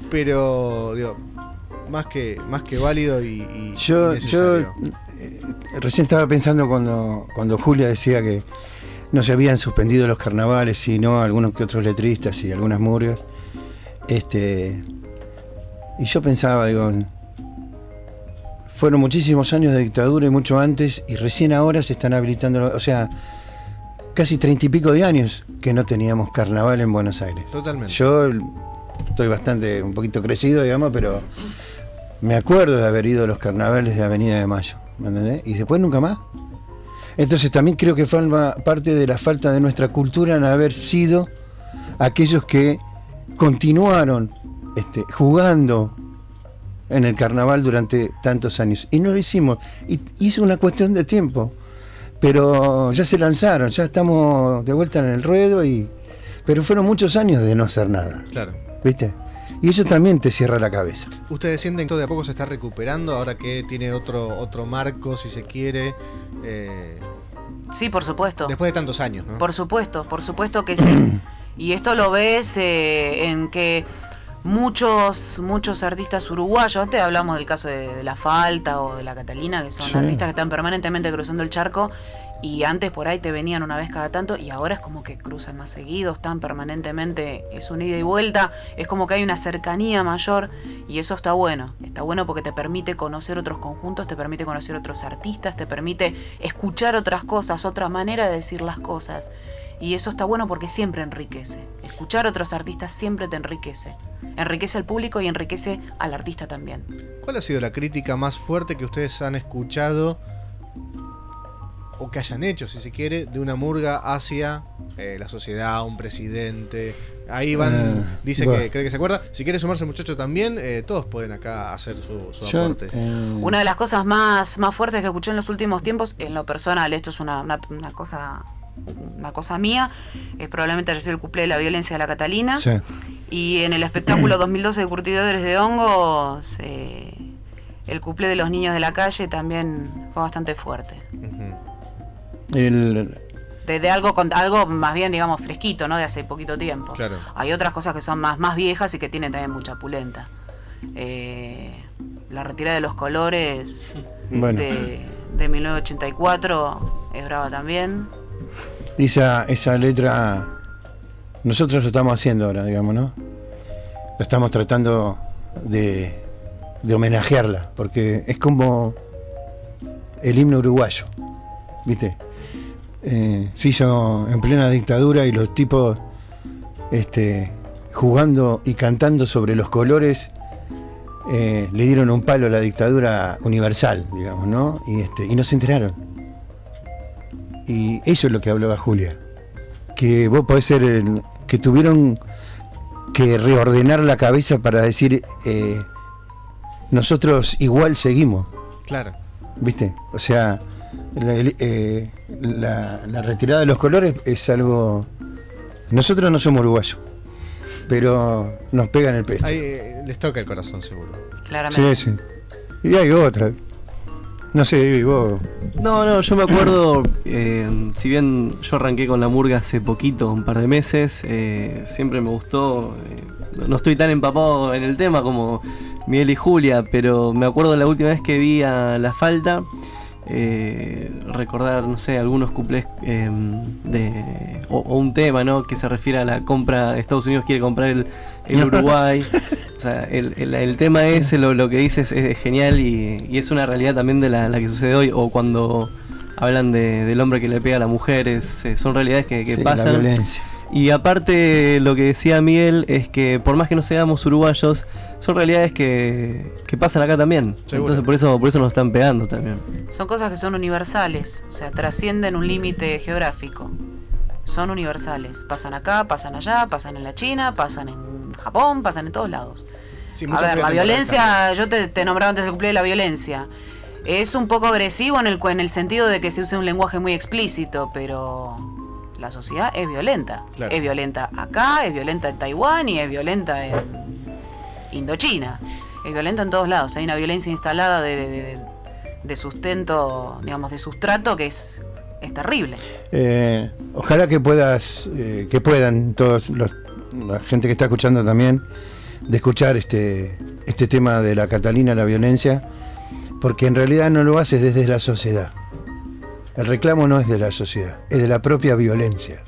Pero, digo, más que, más que válido y, y Yo, y yo necesario. eh, recién estaba pensando cuando, cuando Julia decía que no se habían suspendido los carnavales, sino algunos que otros letristas y algunas murgas. Este, y yo pensaba, digo, fueron muchísimos años de dictadura y mucho antes, y recién ahora se están habilitando, o sea, casi treinta y pico de años que no teníamos carnaval en Buenos Aires. Totalmente. Yo estoy bastante, un poquito crecido, digamos, pero me acuerdo de haber ido a los carnavales de Avenida de Mayo, ¿me entendés? Y después nunca más. Entonces también creo que forma parte de la falta de nuestra cultura en haber sido aquellos que continuaron este, jugando en el carnaval durante tantos años. Y no lo hicimos. Y hizo una cuestión de tiempo. Pero ya se lanzaron, ya estamos de vuelta en el ruedo, y pero fueron muchos años de no hacer nada. Claro. ¿Viste? Y eso también te cierra la cabeza. ¿Ustedes sienten que todo de a poco se está recuperando ahora que tiene otro, otro marco, si se quiere? Eh, Sí, por supuesto. después de tantos años, ¿no? Por supuesto, por supuesto que sí. Y esto lo ves eh, en que muchos muchos artistas uruguayos, antes hablamos del caso de, de La Falta o de La Catalina, que son sí. artistas que están permanentemente cruzando el charco, y antes por ahí te venían una vez cada tanto, y ahora es como que cruzan más seguido, están permanentemente, es un ida y vuelta, es como que hay una cercanía mayor, y eso está bueno, está bueno porque te permite conocer otros conjuntos, te permite conocer otros artistas, te permite escuchar otras cosas, otra manera de decir las cosas, y eso está bueno porque siempre enriquece, escuchar a otros artistas siempre te enriquece, enriquece al público y enriquece al artista también. ¿Cuál ha sido la crítica más fuerte que ustedes han escuchado o que hayan hecho, si se quiere, de una murga hacia eh, la sociedad, un presidente? Ahí van, Uh, dice bueno. que cree que se acuerda. Si quiere sumarse el muchacho también, eh, todos pueden acá hacer su, su Yo, aporte. eh, Una de las cosas más, más fuertes que escuché en los últimos tiempos, en lo personal, esto es una, una, una cosa una cosa mía, eh, probablemente haya sido el cumple de la violencia de la Catalina, sí. y en el espectáculo dos mil doce de Curtidores de Hongos, eh, el cumple de los niños de la calle también fue bastante fuerte. Ujú. El, De, de algo con algo más bien, digamos, fresquito, ¿no? De hace poquito tiempo. Claro. Hay otras cosas que son más, más viejas y que tienen también mucha pulenta. Eh, la retirada de los colores bueno, de, de mil novecientos ochenta y cuatro es brava también. esa, esa letra, nosotros lo estamos haciendo ahora, digamos, ¿no? Lo estamos tratando de, de homenajearla, porque es como el himno uruguayo, ¿viste? Eh, se hizo en plena dictadura y los tipos este, jugando y cantando sobre los colores eh, le dieron un palo a la dictadura universal, digamos, ¿no? Y, este, y no se enteraron. Y eso es lo que hablaba Julia, que vos podés ser el, que tuvieron que reordenar la cabeza para decir eh, nosotros igual seguimos, Claro. ¿viste? O sea, la, el- eh, la- la retirada de los colores es algo, nosotros no somos uruguayos, pero nos pega en el pecho. Ahí, eh, les toca el corazón, seguro. Claramente. Sí, sí. Y hay otra, no sé, Divi, vos. No, no, yo me acuerdo, eh, si bien yo arranqué con la murga hace poquito, un par de meses, eh, siempre me gustó, eh, no estoy tan empapado en el tema como Miguel y Julia, pero me acuerdo la última vez que vi a La Falta, eh, recordar, no sé, algunos cuplés eh, de, o, o un tema, ¿no? Que se refiere a la compra, Estados Unidos quiere comprar el, el Uruguay. O sea, el, el, el tema ese, lo, lo que dices es, es genial y, y es una realidad también de la, la que sucede hoy. O cuando hablan de, del hombre que le pega a la mujer, es, eh, son realidades que, que Sí, la pasan. violencia. Y aparte, lo que decía Miguel es que por más que no seamos uruguayos, son realidades que, que pasan acá también. Seguro. Entonces por eso, por eso nos están pegando también. Son cosas que son universales, o sea, trascienden un límite geográfico. Son universales. Pasan acá, pasan allá, pasan en la China, pasan en Japón, pasan en todos lados. Sí, A mucha ver, gente la temporal violencia, yo te, te nombraba antes el cumple de la violencia. Es un poco agresivo en el, cu- en el sentido de que se usa un lenguaje muy explícito, pero la sociedad es violenta. Claro. Es violenta acá, es violenta en Taiwán y es violenta en Indochina. Es violenta en todos lados. Hay una violencia instalada de, de, de- de sustento, digamos, de sustrato que es, es terrible. Eh, ojalá que puedas, eh, que puedan todos los, la gente que está escuchando también, de escuchar este, este tema de la Catalina, la violencia, porque en realidad no lo haces desde la sociedad. El reclamo no es de la sociedad, es de la propia violencia.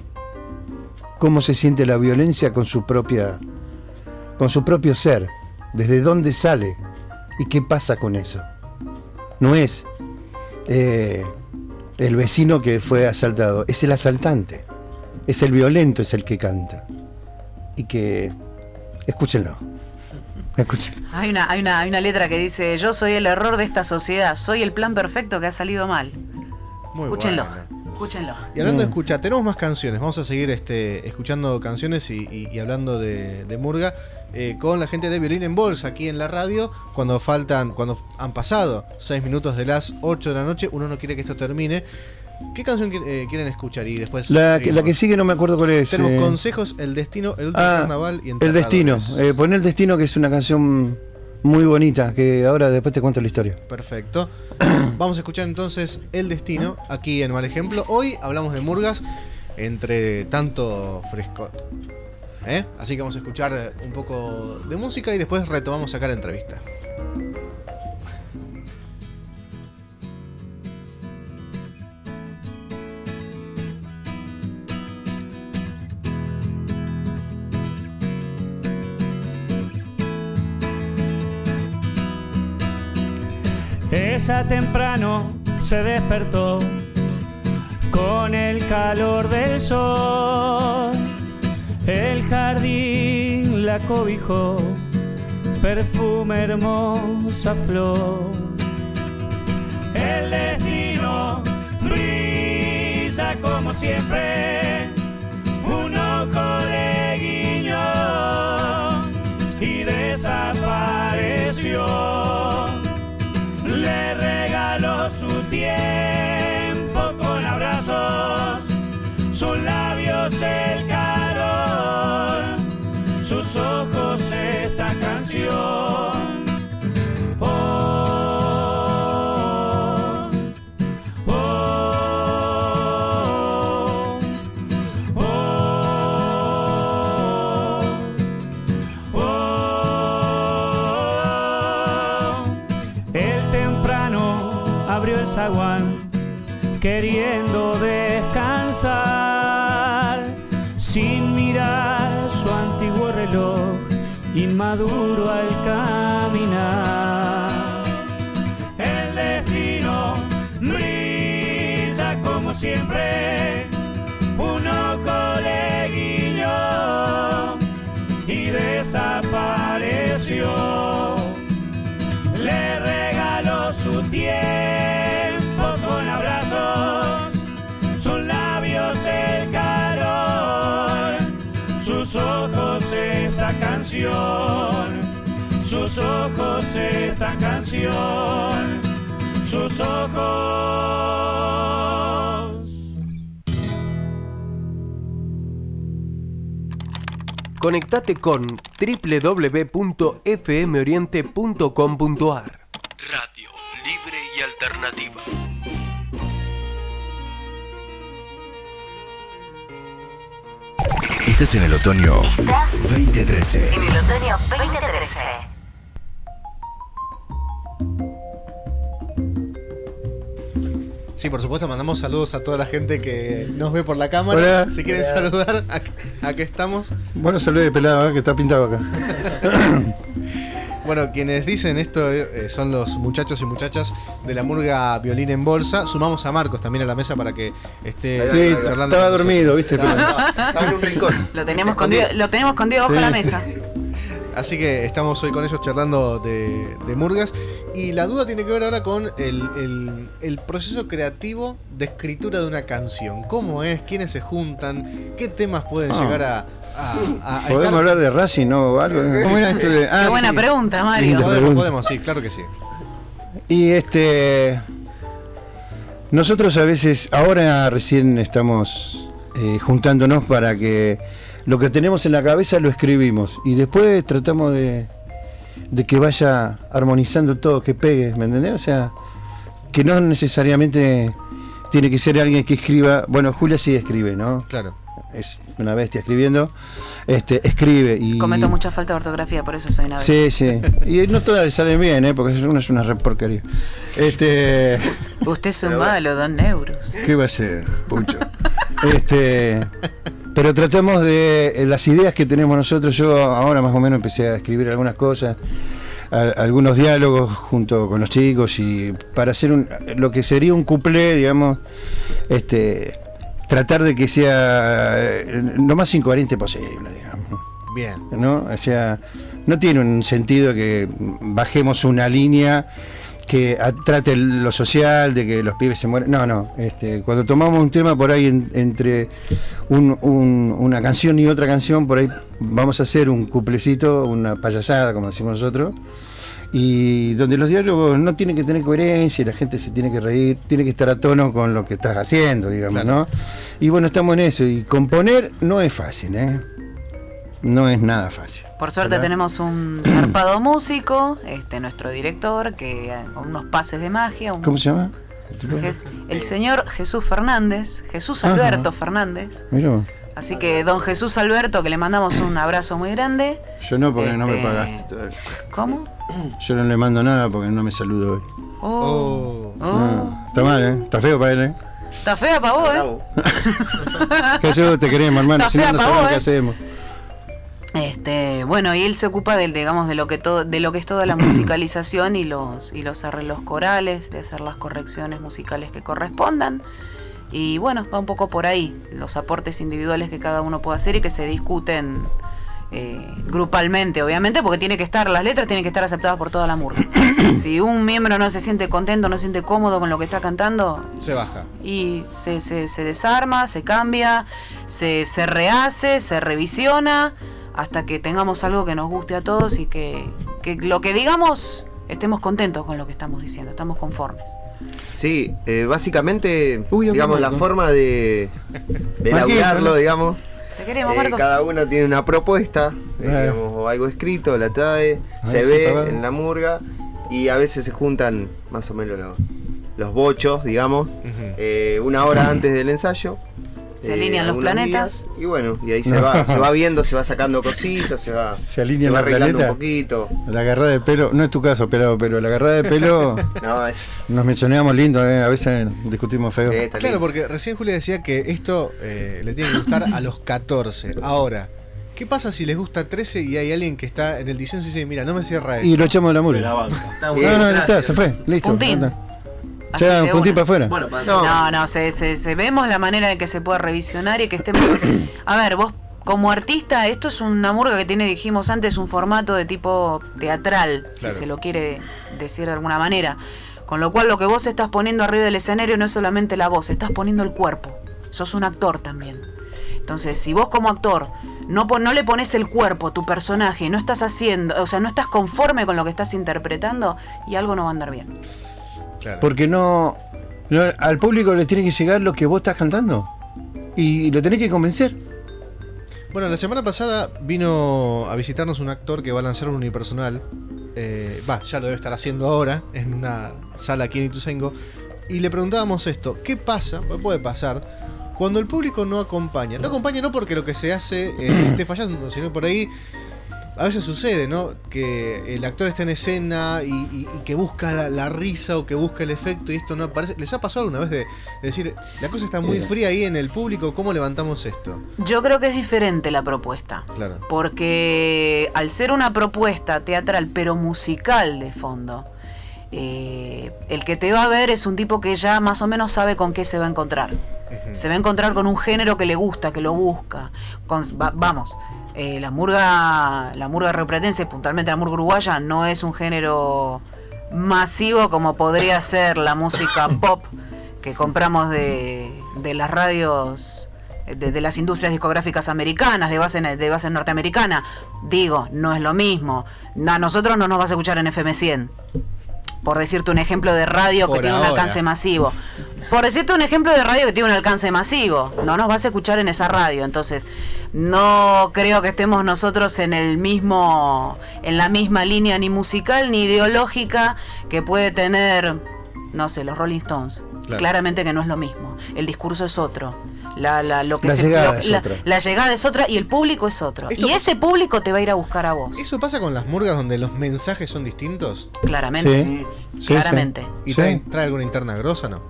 Cómo se siente la violencia con su propia, con su propio ser, desde dónde sale y qué pasa con eso. No es eh, el vecino que fue asaltado, es el asaltante, es el violento, es el que canta. Y que, escúchenlo, escúchenlo. Hay una, hay una, hay una letra que dice: yo soy el error de esta sociedad, soy el plan perfecto que ha salido mal. Muy Escúchenlo, bueno. escúchenlo. Y hablando de Mm. escuchar, tenemos más canciones. Vamos a seguir este, escuchando canciones y, y- y hablando de, de murga eh, con la gente de Violín en Bolsa aquí en la radio. Cuando faltan, cuando han pasado seis minutos de las ocho de la noche, uno no quiere que esto termine. ¿Qué canción qui- eh, quieren escuchar? Y después La, que- la seguimos. que sigue no me acuerdo cuál es. Tenemos eh, consejos, El Destino, El Último ah, Carnaval y El Destino. Enterradores. Eh, poné El Destino, que es una canción muy bonita, que ahora después te cuento la historia. Perfecto. Vamos a escuchar entonces El Destino aquí en Mal Ejemplo. Hoy hablamos de murgas entre tanto fresco. ¿eh? Así que vamos a escuchar un poco de música y después retomamos acá la entrevista. Ella temprano se despertó con el calor del sol. El jardín la cobijó, perfume, hermosa flor. El destino brilla como siempre, un ojo le guiñó y desapareció. Le regaló su tiempo con abrazos, sus labios el calor, sus ojos esta canción. Oh, oh, oh, oh, oh. El temprano abrió el zaguán queriendo descansar, sin mirar su antiguo reloj, inmaduro al caminar. El destino brilla como siempre, un ojo le guiñó y desapareció. Le regaló su tiempo con abrazos, sus labios el calor, sus ojos esta canción, sus ojos esta canción, sus ojos. Conectate con doble u doble u doble u punto f m oriente punto com punto a r. Radio libre y alternativa. Estás en el otoño veinte trece. En el otoño veinte trece. Sí, por supuesto, mandamos saludos a toda la gente que nos ve por la cámara. Hola. Si quieren Hola. saludar, aquí, aquí estamos. Bueno, saludos de pelado, ¿eh? Que está pintado acá. Bueno, quienes dicen esto eh, son los muchachos y muchachas de la murga Violín en Bolsa. Sumamos a Marcos también a la mesa para que esté Sí, charlando. estaba con dormido, nosotros. ¿viste? Pero- Estaba en un rincón. Lo tenemos escondido, lo tenemos escondido bajo Sí. la mesa. Así que estamos hoy con ellos charlando de, de murgas. Y la duda tiene que ver ahora con el, el- el proceso creativo de escritura de una canción. ¿Cómo es? ¿Quiénes se juntan? ¿Qué temas pueden Ah. llegar a, a- a- a ¿Podemos estar? hablar de Racing o algo? ¿Cómo era esto de.? Ah, Qué buena sí. pregunta, Mario. Linda Podemos, pregunta. podemos, sí, claro que sí. Y este. Nosotros a veces, ahora recién estamos eh, juntándonos para que lo que tenemos en la cabeza lo escribimos y después tratamos de, de que vaya armonizando todo, que pegue, ¿me entendés? O sea, que no necesariamente tiene que ser alguien que escriba. Bueno, Julia sí escribe, ¿no? Claro. Es una bestia escribiendo. Este, escribe y. Cometo mucha falta de ortografía, por eso soy una bestia. Sí, sí. Y no todas le salen bien, ¿eh? Porque uno es una re porquería. Este. Usted es un malo, don Euros. ¿Qué va a ser, Pucho? Este. Pero tratamos de eh, las ideas que tenemos nosotros. Yo ahora más o menos empecé a escribir algunas cosas, a- algunos diálogos junto con los chicos y para hacer un, lo que sería un cuplé, digamos, este, tratar de que sea eh, lo más incoherente posible, digamos. Bien. ¿No? O sea, no tiene un sentido que bajemos una línea que a- trate lo social, de que los pibes se mueren. No, no. Este, cuando tomamos un tema por ahí en- entre un- un- una canción y otra canción, por ahí vamos a hacer un cuplecito, una payasada, como decimos nosotros, y donde los diálogos no tienen que tener coherencia y la gente se tiene que reír, tiene que estar a tono con lo que estás haciendo, digamos, Claro. ¿no? Y bueno, estamos en eso. Y componer no es fácil, ¿eh? No es nada fácil. Por suerte ¿verdad? tenemos un zarpado músico, este nuestro director, que con unos pases de magia. un- ¿Cómo se llama? Je- El señor Jesús Fernández, Jesús Ajá. Alberto Fernández. Mirá vos. Así que don Jesús Alberto, que le mandamos un abrazo muy grande. Yo no, porque no me Este, pagaste. ¿Cómo? Yo no le mando nada porque no me saludo hoy. Oh, oh. No, está mal, ¿eh? Está feo para él, ¿eh? Está fea para vos, ¿eh? Jesús, te queremos, hermano. Está Si no, fea no pa' sabemos vos, qué ¿eh? hacemos. Este, bueno, y él se ocupa del, digamos, de lo que todo, de lo que es toda la musicalización y los y los arreglos corales, de hacer las correcciones musicales que correspondan. Y bueno, va un poco por ahí, los aportes individuales que cada uno puede hacer y que se discuten eh, grupalmente, obviamente, porque tiene que estar, las letras tienen que estar aceptadas por toda la murga. Si un miembro no se siente contento, no se siente cómodo con lo que está cantando, Se baja. y se, se, se desarma, se cambia, se, se rehace, se revisiona, hasta que tengamos algo que nos guste a todos y que, que lo que digamos estemos contentos con lo que estamos diciendo, estamos conformes. Sí, eh, básicamente, Uy, digamos, la Marco. forma de, de Marquito, elaborarlo, ¿no? digamos, Te queremos, eh, Marco. cada uno tiene una propuesta, eh, Eh. digamos, o algo escrito, la trae, A se ver si ve está bien. en la murga y a veces se juntan más o menos los, los bochos, digamos, eh, una hora antes del ensayo. Se alinean los algunos planetas. días, y bueno, y ahí se No. va, se va viendo, se va sacando cositas, se va, Se alinean va los arreglando planetas. un poquito. La agarrada de pelo, no es tu caso, pero, pero la agarrada de pelo No, es, nos mechoneamos lindo, ¿eh? A veces discutimos feo. sí, está Claro, lindo. porque recién Julia decía que esto eh, le tiene que gustar a los catorce. Ahora, ¿qué pasa si les gusta trece y hay alguien que está en el diseño y dice, mira, no me cierra esto? Y lo echamos de la De murga. la banca. Está No, muy bien, no, ya gracias. está, se fue, listo. Puntín. ya está. Así Ya, de un puntín una. para afuera. Bueno, para No. No, no, se, se, se- vemos la manera de que se pueda revisionar y que estemos... A ver, vos como artista, esto es una murga que tiene, dijimos antes, un formato de tipo teatral, Claro. si se lo quiere decir de alguna manera. Con lo cual lo que vos estás poniendo arriba del escenario no es solamente la voz, estás poniendo el cuerpo. Sos un actor también. Entonces, si vos como actor no, pon- no le pones el cuerpo, tu personaje, no estás haciendo, o sea, no estás conforme con lo que estás interpretando, y algo no va a andar bien. Claro. Porque no, no, al público le tiene que llegar lo que vos estás cantando. Y lo tenés que convencer. Bueno, la semana pasada vino a visitarnos un actor que va a lanzar un unipersonal. eh, Va, ya lo debe estar haciendo ahora, en una sala aquí en Ituzaingó. Y le preguntábamos esto: ¿qué pasa, o puede pasar, cuando el público no acompaña? No acompaña no porque lo que se hace eh, esté fallando, sino por ahí a veces sucede, ¿no? Que el actor está en escena y, y- y que busca la, la risa o que busca el efecto y esto no aparece. ¿Les ha pasado alguna vez de, de decir, la cosa está muy Eh. fría ahí en el público, ¿cómo levantamos esto? Yo creo que es diferente la propuesta. Claro. Porque al ser una propuesta teatral pero musical de fondo, eh, el que te va a ver es un tipo que ya más o menos sabe con qué se va a encontrar. Se va a encontrar con un género que le gusta, que lo busca. Con- va- vamos, eh, la murga, la murga rioplatense, puntualmente la murga uruguaya, no es un género masivo como podría ser la música pop que compramos de, de las radios, de, de las industrias discográficas americanas, de base, de base norteamericana. Digo, no es lo mismo. A nosotros no nos vas a escuchar en F M cien. Por decirte un ejemplo de radio Por que tiene un ahora. alcance masivo. Por decirte un ejemplo de radio que tiene un alcance masivo. No nos vas a escuchar en esa radio. Entonces, no creo que estemos nosotros en el mismo, en la misma línea ni musical ni ideológica que puede tener, no sé, los Rolling Stones. Claro. Claramente que no es lo mismo. El discurso es otro. La, la, lo que La se- llegada lo- es la- otra. la llegada es otra y el público es otro. Esto Y pa- ese público te va a ir a buscar a vos. ¿Eso pasa con las murgas donde los mensajes son distintos? Claramente. Sí, sí, Claramente. ¿Y Sí. trae, trae alguna interna grosa, no?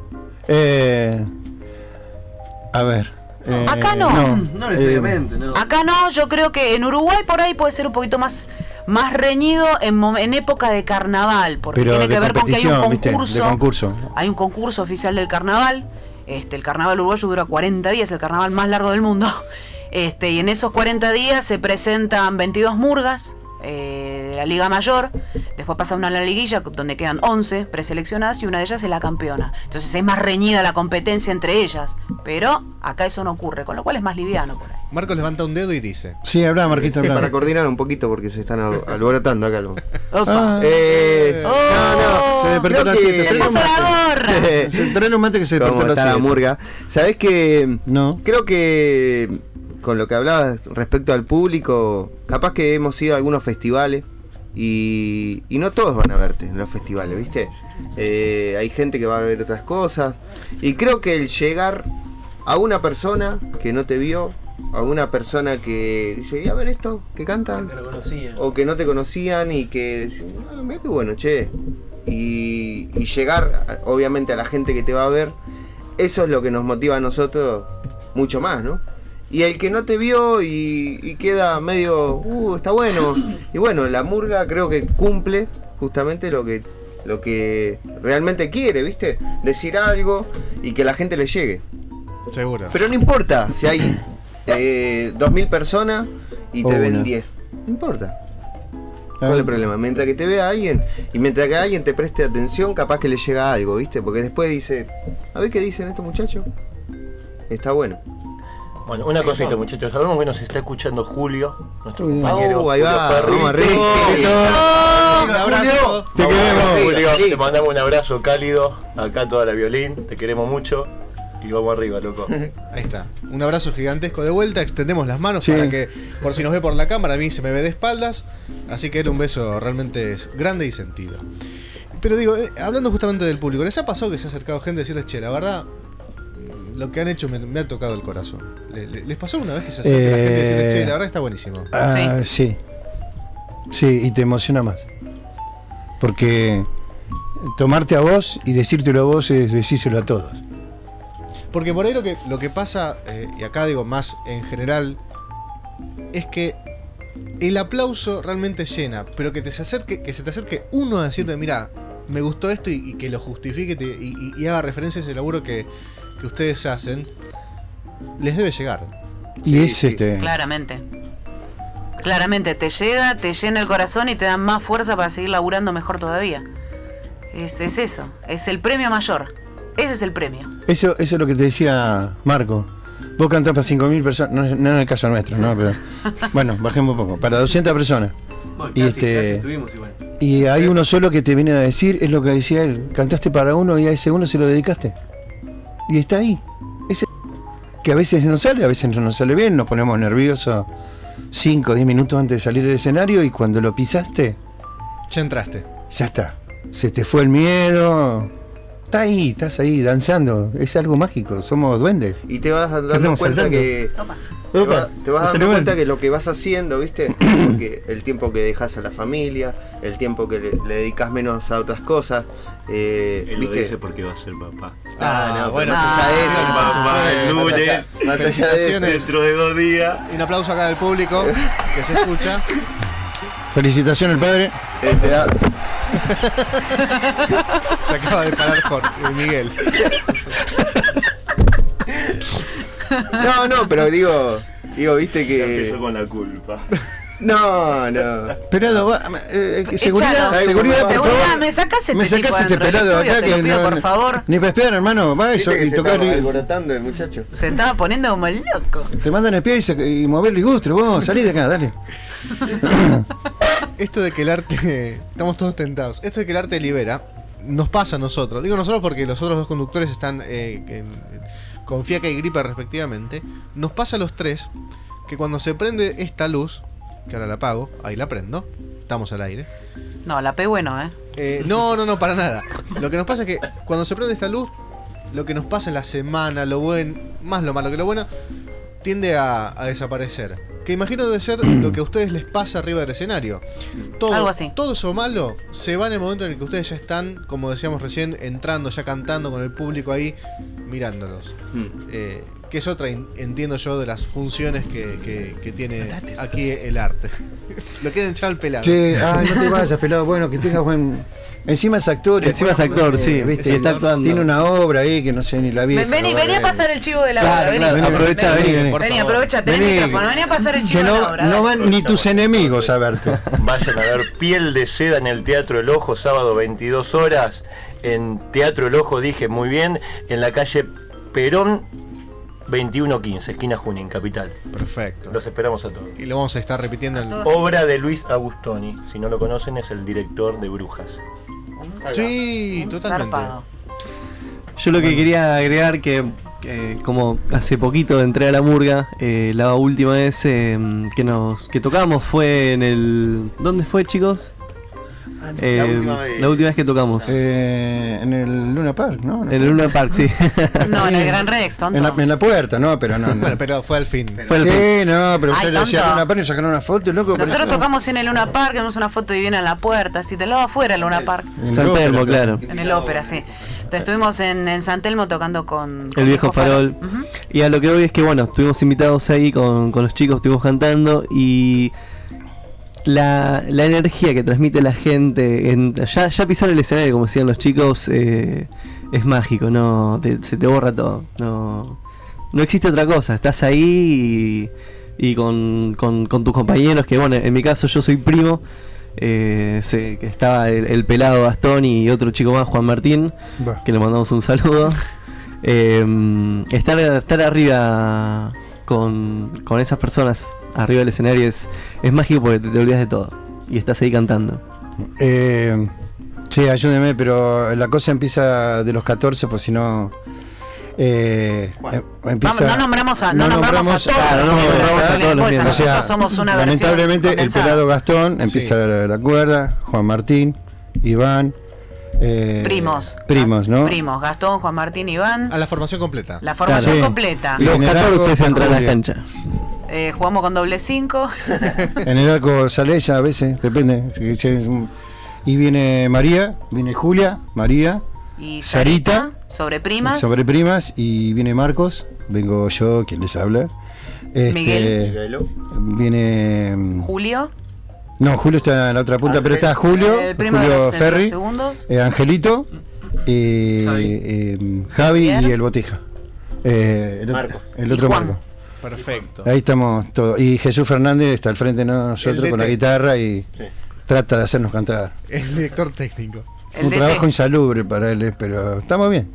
Eh, a ver. eh, Acá no. No necesariamente, no. Acá no, yo creo que en Uruguay por ahí puede ser un poquito más, más reñido en, mom- en época de carnaval, porque Pero tiene de que ver con que hay un competición, ¿viste? concurso, De concurso. hay un concurso oficial del carnaval. Este, el carnaval uruguayo dura cuarenta días, el carnaval más largo del mundo. Este, y en esos cuarenta días se presentan veintidós murgas eh, de la Liga Mayor. Después pasa una a la liguilla donde quedan once preseleccionadas y una de ellas es la campeona. Entonces es más reñida la competencia entre ellas. Pero acá eso no ocurre, con lo cual es más liviano por ahí. Marcos levanta un dedo y dice: Sí, habla, Marquito, Sí, habla. para coordinar un poquito porque se están al- alborotando acá. Lo... Opa. Ah, Eh, Oh, no, no, se despertó creo la que- siesta. se Trae puso un la mate. gorra. Se trae un mate que se ¿Cómo despertó la está la siesta. murga? ¿Sabés que No. creo que con lo que hablabas respecto al público, capaz que hemos ido a algunos festivales y, y no todos van a verte en los festivales, ¿viste? Eh, hay gente que va a ver otras cosas y creo que el llegar a una persona que no te vio alguna persona que dice, ¿y a ver esto? ¿Que cantan? Que no conocían. O que no te conocían y que dicen, ah, mira qué bueno, che. Y, y llegar, obviamente, a la gente que te va a ver, eso es lo que nos motiva a nosotros mucho más, ¿no? Y el que no te vio y, y queda medio, uh, está bueno. Y bueno, la murga creo que cumple justamente lo que, lo que realmente quiere, ¿viste? Decir algo y que la gente le llegue. Seguro. Pero no importa si hay eh, dos mil personas y te O ven una. diez. No importa. ¿Cuál es el problema? Mientras que te vea alguien y mientras que alguien te preste atención, capaz que le llega algo, ¿viste? Porque después dice, a ver qué dicen estos muchachos. Está bueno. Bueno, una cosita, muchachos. Sabemos que nos está escuchando Julio, nuestro Uy, compañero. oh, ahí Julio va, Perrito. vamos arriba. Un abrazo. Te queremos, Julio. Sí. Te mandamos un abrazo cálido. Acá toda la violín. Te queremos mucho. Y vamos arriba, loco. Ahí está. Un abrazo gigantesco de vuelta. Extendemos las manos Sí. para que, por si nos ve por la cámara, a mí se me ve de espaldas. Así que era un beso realmente grande y sentido. Pero digo, eh, hablando justamente del público, ¿les ha pasado que se ha acercado gente a decirles, che, la verdad, lo que han hecho me, me ha tocado el corazón? ¿Le- le- ¿Les pasó alguna vez que se acerca la gente a decirles, che, la verdad está buenísimo? Ah, sí. Sí, y te emociona más. Porque tomarte a vos y decírtelo a vos es decírselo a todos. Porque por ahí lo que, lo que pasa, eh, y acá digo más en general, es que el aplauso realmente llena, pero que, te se, acerque, que se te acerque uno a decirte, mira, me gustó esto y, y que lo justifique te- y, y- y haga referencia a ese laburo que, que ustedes hacen, les debe llegar. Y Sí, es sí. este. Claramente. Claramente, te llega, te llena el corazón y te da más fuerza para seguir laburando mejor todavía. Es, es eso, es el premio mayor. Ese es el premio. Eso, eso es lo que te decía Marco. Vos cantás para cinco mil personas, no, es- no en el caso nuestro, ¿no? Pero bueno, bajemos un poco. Para doscientas personas. Bueno, Y casi, este- casi estuvimos igual. Y hay uno solo que te viene a decir, es lo que decía él, cantaste para uno y a ese uno se lo dedicaste. Y está ahí. Ese que a veces no sale, a veces no nos sale bien, nos ponemos nerviosos cinco o diez minutos antes de salir del escenario y cuando lo pisaste, Ya entraste. ya está. Se te fue el miedo. Está ahí, estás ahí danzando. Es algo mágico, somos duendes. Y te vas dando Estamos cuenta saltando. que Toma. te, Opa, va- te vas me dando salió cuenta mal. que lo que vas haciendo, ¿viste? Porque el tiempo que dejas a la familia, el tiempo que le, le dedicas menos a otras cosas, eh, Él lo ¿viste? dice porque va a ser papá. Ah, no, bueno, pero más allá de eso, ah, por papá, el supuesto, lunes, más allá- más allá de eso, felicitaciones. Dentro de dos días. Y un aplauso acá del público que se escucha. Felicitaciones al padre. eh, te da- Se acaba de parar Jorge, eh, Miguel. No, no, pero digo, digo, viste Ya que... empezó con la culpa. No, no. Pelado, va, eh, eh, seguridad, Échalo. seguridad, por Seguridad, favor. me sacás este Me tipo sacás este dentro del pelado estudio, acá te que lo pido, no, por favor. Ni para espiar, hermano, va eso Viste que y se tocar. estaba alborotando el muchacho. Se estaba poniendo como el loco. Te mandan a pie y, se- y mover el ligustre, vos, salí de acá, dale. Esto de que el arte. Estamos todos tentados. Esto de que el arte libera. Nos pasa a nosotros. Digo nosotros porque los otros dos conductores están eh, en- con fiaca y gripa respectivamente. Nos pasa a los tres que cuando se prende esta luz, que ahora la apago, ahí la prendo, estamos al aire. No, la P bueno, ¿eh? Eh, no, no, no, para nada. Lo que nos pasa es que cuando se prende esta luz, lo que nos pasa en la semana, lo bueno, más lo malo que lo bueno, tiende a, a desaparecer. Que imagino debe ser lo que a ustedes les pasa arriba del escenario. Todo, Algo así. todo eso malo se va en el momento en el que ustedes ya están, como decíamos recién, entrando, ya cantando con el público ahí, mirándolos. Hmm. Eh, que es otra, en- entiendo yo, de las funciones que, que- que tiene aquí el arte. Lo quieren echar al pelado. Che, ay, no te vayas, pelado, bueno, que tengas buen. Encima es actor. Encima es actor, sí, ¿viste? y está actuando. Tiene una obra ahí que no sé ni la vi. Ven- Vení, vení a pasar el chivo de la Claro, obra, vení. claro, vení, aprovecha, vení, vení. vení. Por Vení, favor. aprovecha, tenés Vení. micrófono, vení a pasar el chivo Que de la no, obra. no dale. van ni tus enemigos a verte. Vayan a ver Piel de Seda en el Teatro El Ojo, sábado veintidós horas. En Teatro El Ojo, dije muy bien, en la calle Perón veintiuno quince, esquina Junín, Capital. Perfecto. Los esperamos a todos. Y lo vamos a estar repitiendo en... Obra de Luis Agustoni. Si no lo conocen, es el director de Brujas. Sí, Un totalmente. zarpado. Yo lo que quería agregar que, que como hace poquito entré a la murga, eh, la última vez eh, que nos que tocamos fue en el... ¿Dónde fue, chicos? Eh, La última vez. la última vez que tocamos. Eh, en el Luna Park, ¿no? En el Luna Park, sí. No, en el Gran Rex, tonto. En la, en la puerta, no, pero no. no. Bueno, pero fue al fin. Fue el sí, fin. no, pero Ay, ustedes le decían tonto. Luna Park y sacaron una foto, loco. Nosotros parece- tocamos en el Luna Park, tenemos una foto divina en la puerta, así del lado afuera el Luna Park. En San el Telmo, ópera, claro. En el ópera, sí. Entonces estuvimos en, en San Telmo tocando con, con El viejo farol. Ujú. Y a lo que voy es que, bueno, estuvimos invitados ahí con, con los chicos, estuvimos cantando y la, la energía que transmite la gente, en, ya, ya pisar el escenario, como decían los chicos, eh, es mágico, no te- se te borra todo. No, no existe otra cosa, estás ahí y, y con, con, con tus compañeros, que bueno, en mi caso yo soy primo. Eh, sé que estaba el, el pelado Gastón y otro chico más, Juan Martín, Va. que le mandamos un saludo. Eh, estar, estar arriba con, con esas personas, arriba del escenario, es, es mágico porque te, te olvidas de todo y estás ahí cantando. Eh, sí, ayúdeme, pero la cosa empieza de los catorce, pues si no. Eh, em- empieza, Vamos, no nombramos a, no nombramos a todos. claro, no nombramos a todos los Pues, miembros. O sea, nosotros somos una lamentablemente versión el condensada. pelado Gastón empieza Sí. la, la cuerda, Juan Martín, Iván. eh, Primos. Primos, ¿no? Primos, Gastón, Juan Martín, Iván. A la formación completa. La formación Claro. completa. Y Los en el catorce arco, se entran a la Julio. cancha. Eh, jugamos con doble cinco. En el arco sale ella a veces, depende. si- si es un- Y viene María, viene Julia, María, Y Sarita, Sarita, sobre primas. sobre primas, y viene Marcos, vengo yo, quien les habla. Este, Miguel. Viene. mm, Julio. No, Julio está en la otra punta, Ángel. pero está Julio, El primo de Julio los- de los Ferri, segundos. eh, Angelito, eh, Javi. eh, Javi y Javier. el Botija. Eh, el, Marco. el Y otro Juan. Marco. Perfecto. Ahí estamos todos. Y Jesús Fernández está al frente de nosotros El con la D T. guitarra y Sí. trata de hacernos cantar. El director técnico. El Un D T. trabajo insalubre para él, pero estamos bien.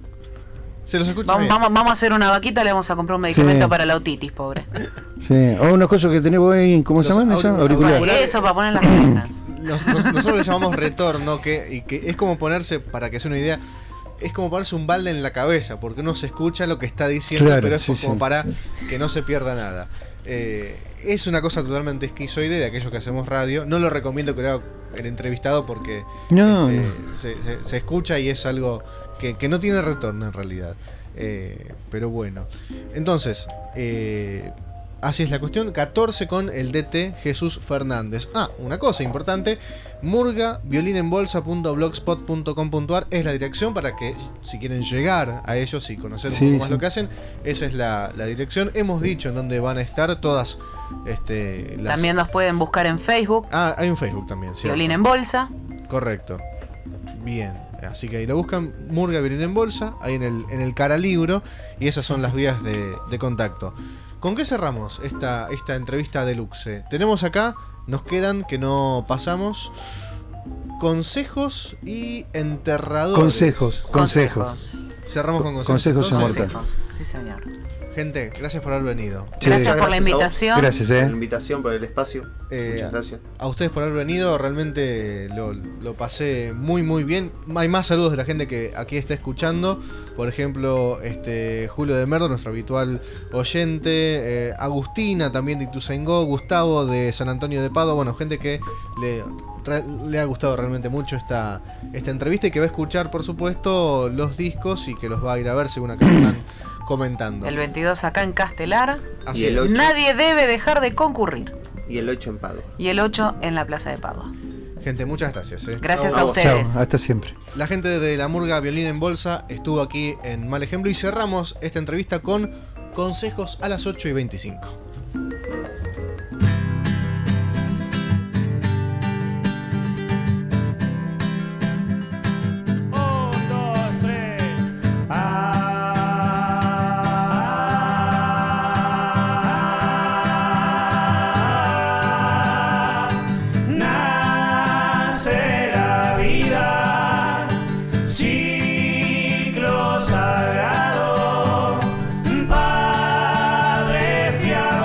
Se los escucha Vamos, bien. vamos, vamos a hacer una vaquita, le vamos a comprar un medicamento Sí. para la otitis, pobre. Sí. O unas cosas que tenemos ahí, ¿cómo se Los llaman eso? auriculares. Auriculares. Auriculares. Eso, para poner las orejas. Nos- nos- nosotros le llamamos retorno, que, y que es como ponerse, para que sea una idea, es como ponerse un balde en la cabeza, porque uno se escucha lo que está diciendo, Claro, pero es sí, como sí. para que no se pierda nada. Eh, es una cosa totalmente esquizoide de aquellos que hacemos radio. No lo recomiendo que lo haga el entrevistado porque No, este, no. Se, se- se escucha y es algo que, que no tiene retorno en realidad. Eh, pero bueno. Entonces, eh, así es la cuestión. catorce con el D T Jesús Fernández. Ah, una cosa importante. murga violín en bolsa punto blogspot punto com punto ar es la dirección para que si quieren llegar a ellos y conocer un Sí, poco más sí. lo que hacen. Esa es la, la dirección. Hemos dicho en dónde van a estar todas este, las... También nos pueden buscar en Facebook, Ah, hay un Facebook también, sí. Violín en Bolsa. Correcto. Bien. Así que ahí lo buscan, Murga Violín en Bolsa, ahí en el, en el cara libro, y esas son las vías de, de contacto. ¿Con qué cerramos esta, esta entrevista deluxe? Tenemos acá, nos quedan que no pasamos, consejos y enterradores. Consejos, consejos. Cerramos con consejos. Consejos Entonces, inmortales. Sí, señor. gente, gracias por haber venido. Sí. Gracias por la Gracias a vos. invitación. Gracias, Por la eh. invitación, por el espacio. Eh, Muchas gracias. A ustedes por haber venido, realmente lo, lo pasé muy muy bien. Hay más saludos de la gente que aquí está escuchando. Por ejemplo, este Julio de Merdo, nuestro habitual oyente, eh, Agustina también de Ituzaingó, Gustavo de San Antonio de Padua, bueno, gente que le, re- le ha gustado realmente mucho esta, esta entrevista y que va a escuchar, por supuesto, los discos y que los va a ir a ver según acá están comentando. El veintidós acá en Castelar. Así Y el es. ocho. Nadie debe dejar de concurrir. Y el ocho en Padua. Y el ocho en la Plaza de Padua. Gente, muchas gracias. eh. Gracias No, a no, ustedes. Chao, hasta siempre. La gente de la Murga Violín en Bolsa estuvo aquí en Mal Ejemplo y cerramos esta entrevista con consejos a las ocho y veinticinco. Un, dos, tres. Ah, nace la vida, ciclo sagrado, padres y abuelos.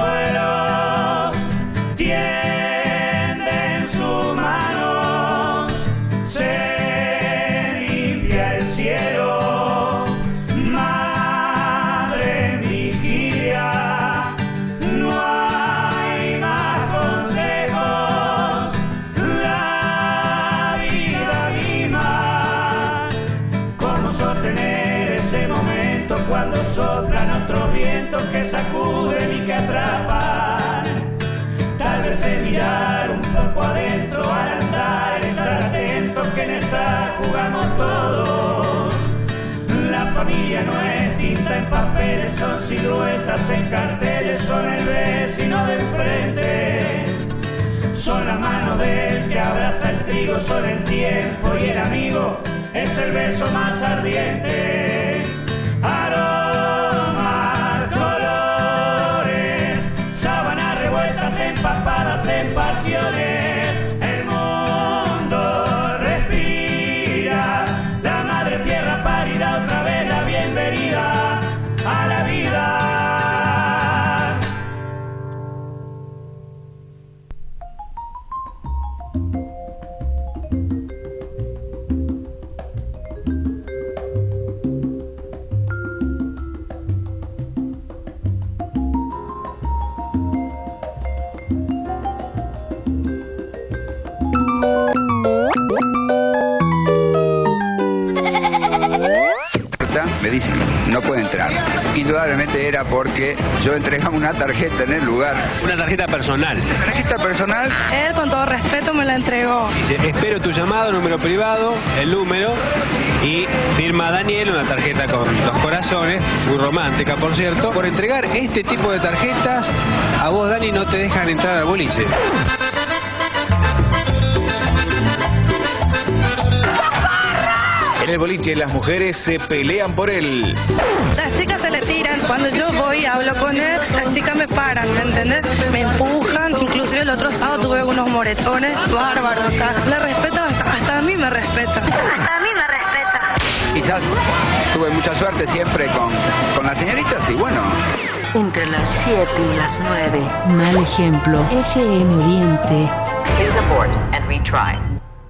cuenta en papeles, son siluetas en carteles, son el vecino de enfrente, son la mano del que abraza el trigo, son el tiempo y el amigo, es el beso más ardiente. Aromas, colores, sábanas revueltas, empapadas en pasiones. El mundo respira, la madre tierra parida otra vez la bienvenida a la vida. Me dicen, no puede entrar. Indudablemente era porque yo entregaba una tarjeta en el lugar. Una tarjeta personal. Tarjeta personal. Él, con todo respeto, me la entregó. Dice, espero tu llamado, número privado, el número, y firma Daniel, una tarjeta con dos corazones, muy romántica, por cierto. Por entregar este tipo de tarjetas, a vos, Dani, no te dejan entrar al boliche. En el boliche las mujeres se pelean por él. Las chicas se le tiran. Cuando yo voy y hablo con él, las chicas me paran, ¿me entendés? Me empujan. Inclusive el otro sábado tuve unos moretones bárbaros acá. Le respeto, hasta, hasta a mí me respeta. Hasta a mí me respeta. Quizás tuve mucha suerte siempre con, con las señoritas y bueno. Entre las siete y las nueve. Mal ejemplo. F M Oriente. Please abort and retry.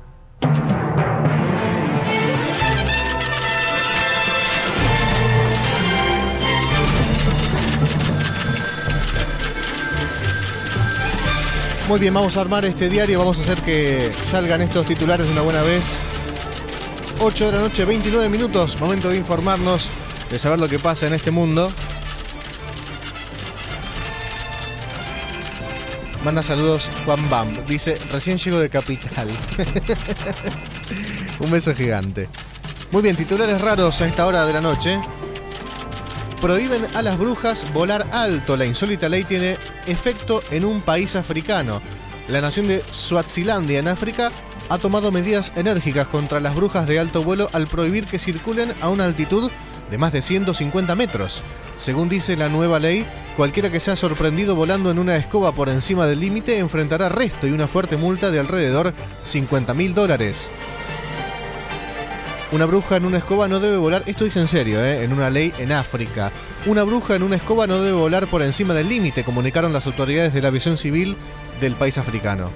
Muy bien, vamos a armar este diario, vamos a hacer que salgan estos titulares de una buena vez. ocho de la noche, veintinueve minutos, momento de informarnos, de saber lo que pasa en este mundo. Manda saludos Juan Bam, dice, recién llego de Capital. Un beso gigante. Muy bien, titulares raros a esta hora de la noche. Prohíben a las brujas volar alto. La insólita ley tiene efecto en un país africano. La nación de Suazilandia, en África, ha tomado medidas enérgicas contra las brujas de alto vuelo al prohibir que circulen a una altitud de más de ciento cincuenta metros. Según dice la nueva ley, cualquiera que sea sorprendido volando en una escoba por encima del límite enfrentará arresto y una fuerte multa de alrededor cincuenta mil dólares. Una bruja en una escoba no debe volar, esto dice en serio, ¿eh? En una ley en África. Una bruja en una escoba no debe volar por encima del límite, comunicaron las autoridades de la aviación civil del país africano.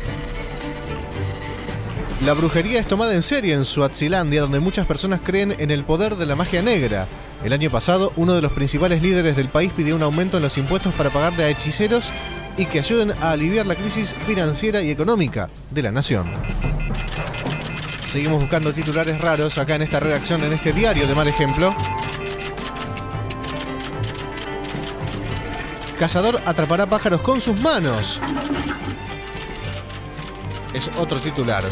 La brujería es tomada en serio en Suazilandia, donde muchas personas creen en el poder de la magia negra. El año pasado, uno de los principales líderes del país pidió un aumento en los impuestos para pagarle a hechiceros y que ayuden a aliviar la crisis financiera y económica de la nación. Seguimos buscando titulares raros acá en esta redacción, en este diario de Mal Ejemplo. Cazador atrapará pájaros con sus manos. Es otro titular.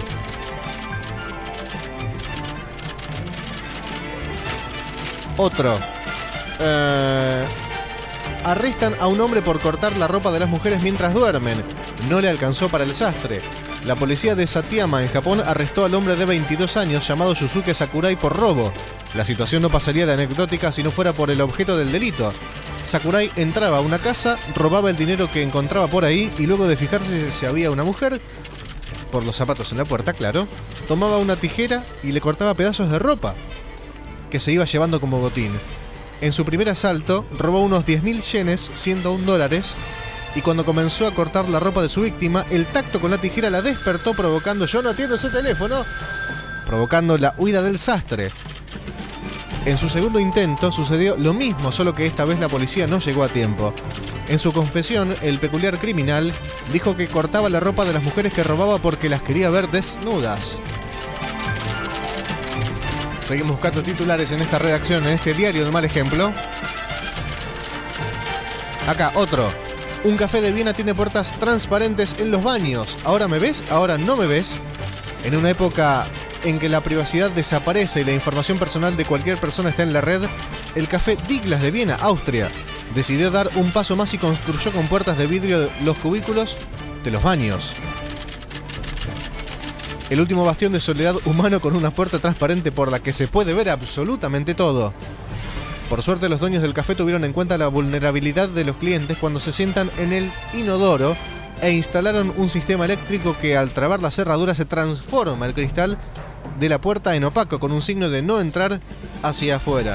Otro. Eh, arrestan a un hombre por cortar la ropa de las mujeres mientras duermen. No le alcanzó para el sastre. La policía de Saitama, en Japón, arrestó al hombre de veintidós años llamado Yusuke Sakurai por robo. La situación no pasaría de anecdótica si no fuera por el objeto del delito. Sakurai entraba a una casa, robaba el dinero que encontraba por ahí y luego de fijarse si había una mujer, por los zapatos en la puerta, claro, tomaba una tijera y le cortaba pedazos de ropa que se iba llevando como botín. En su primer asalto, robó unos diez mil yenes, ciento un dólares, y cuando comenzó a cortar la ropa de su víctima, el tacto con la tijera la despertó provocando, yo no atiendo ese teléfono, provocando la huida del sastre. En su segundo intento sucedió lo mismo, solo que esta vez la policía no llegó a tiempo. En su confesión, el peculiar criminal dijo que cortaba la ropa de las mujeres que robaba porque las quería ver desnudas. Seguimos buscando titulares en esta redacción, en este diario de Mal Ejemplo. Acá, otro. Un café de Viena tiene puertas transparentes en los baños. Ahora me ves, ahora no me ves. En una época en que la privacidad desaparece y la información personal de cualquier persona está en la red, el Café Diglas de Viena, Austria, decidió dar un paso más y construyó con puertas de vidrio los cubículos de los baños. El último bastión de soledad humano con una puerta transparente por la que se puede ver absolutamente todo. Por suerte, los dueños del café tuvieron en cuenta la vulnerabilidad de los clientes cuando se sientan en el inodoro e instalaron un sistema eléctrico que, al trabar la cerradura, se transforma el cristal de la puerta en opaco con un signo de no entrar hacia afuera.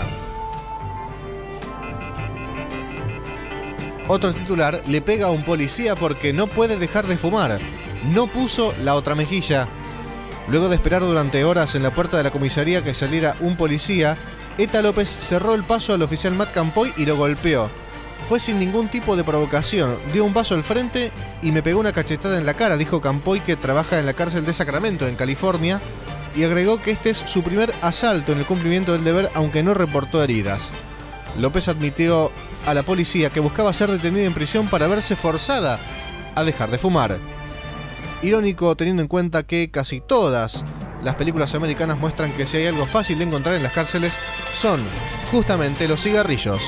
Otro titular le pega a un policía porque no puede dejar de fumar. No puso la otra mejilla. Luego de esperar durante horas en la puerta de la comisaría que saliera un policía, Eta López cerró el paso al oficial Matt Campoy y lo golpeó. Fue sin ningún tipo de provocación, dio un paso al frente y me pegó una cachetada en la cara, dijo Campoy, que trabaja en la cárcel de Sacramento, en California, y agregó que este es su primer asalto en el cumplimiento del deber, aunque no reportó heridas. López admitió a la policía que buscaba ser detenida en prisión para verse forzada a dejar de fumar. Irónico, teniendo en cuenta que casi todas las películas americanas muestran que si hay algo fácil de encontrar en las cárceles son justamente los cigarrillos.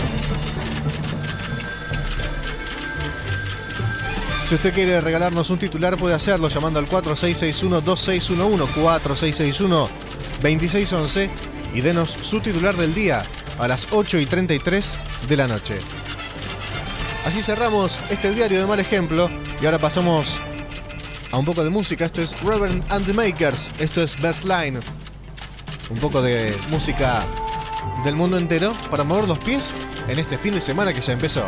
Si usted quiere regalarnos un titular, puede hacerlo llamando al cuatro seis seis uno, dos seis uno uno, cuatro seis seis uno, dos seis uno uno y denos su titular del día a las ocho y treinta y tres de la noche. Así cerramos este diario de Mal Ejemplo y ahora pasamos a un poco de música. Esto es Reverend and the Makers, esto es Best Line. Un poco de música del mundo entero para mover los pies en este fin de semana que ya empezó.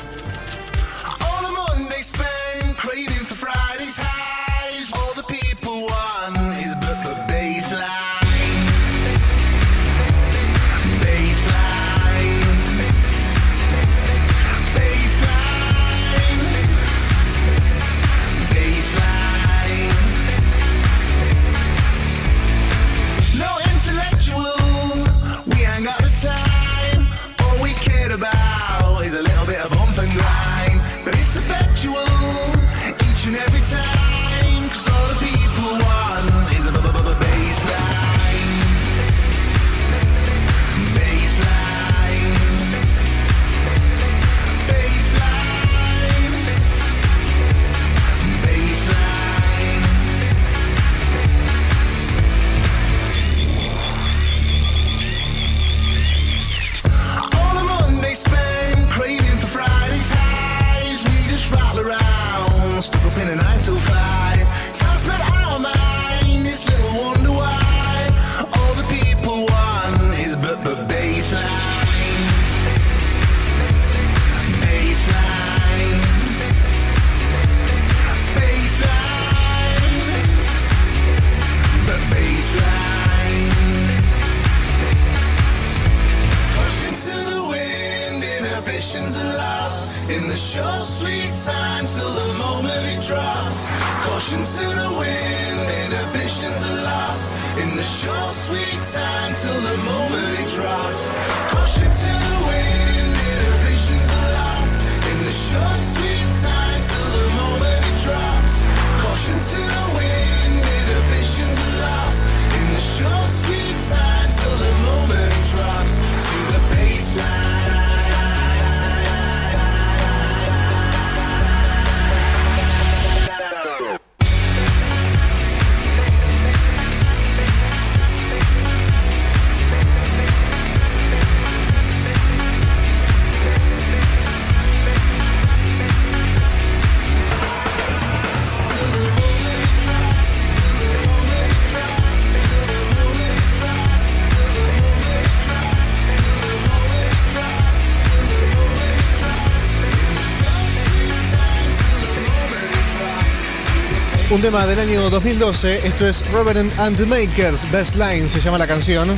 Un tema del año dos mil doce, esto es Reverend and the Makers, Best Line se llama la canción.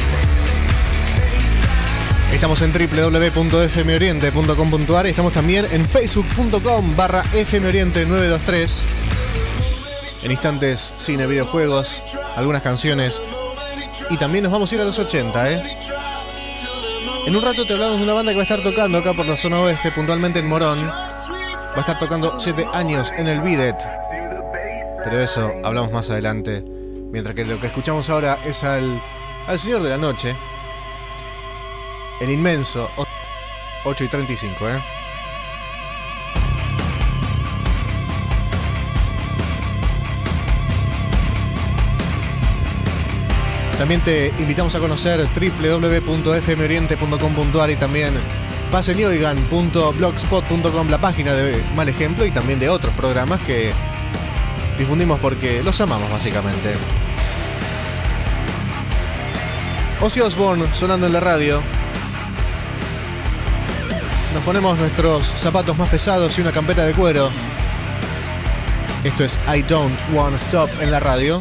Estamos en doble u doble u doble u punto f m oriente punto com punto a r y estamos también en facebook punto com barra f m oriente nueve dos tres. En instantes, cine, videojuegos, algunas canciones y también nos vamos a ir a los ochenta, ¿eh? En un rato te hablamos de una banda que va a estar tocando acá por la zona oeste, puntualmente en Morón. Va a estar tocando siete años en el Bidet. Pero de eso hablamos más adelante. Mientras que lo que escuchamos ahora es al, al Señor de la Noche. el inmenso ocho y treinta y cinco, ¿eh? También te invitamos a conocer doble u doble u doble u punto f m oriente punto com punto a r y también pasen y oigan punto blogspot punto com, la página de Mal Ejemplo y también de otros programas que difundimos porque los amamos básicamente. Ozzy Osbourne sonando en la radio. Nos ponemos nuestros zapatos más pesados y una campera de cuero. Esto es I Don't Wanna Stop en la radio.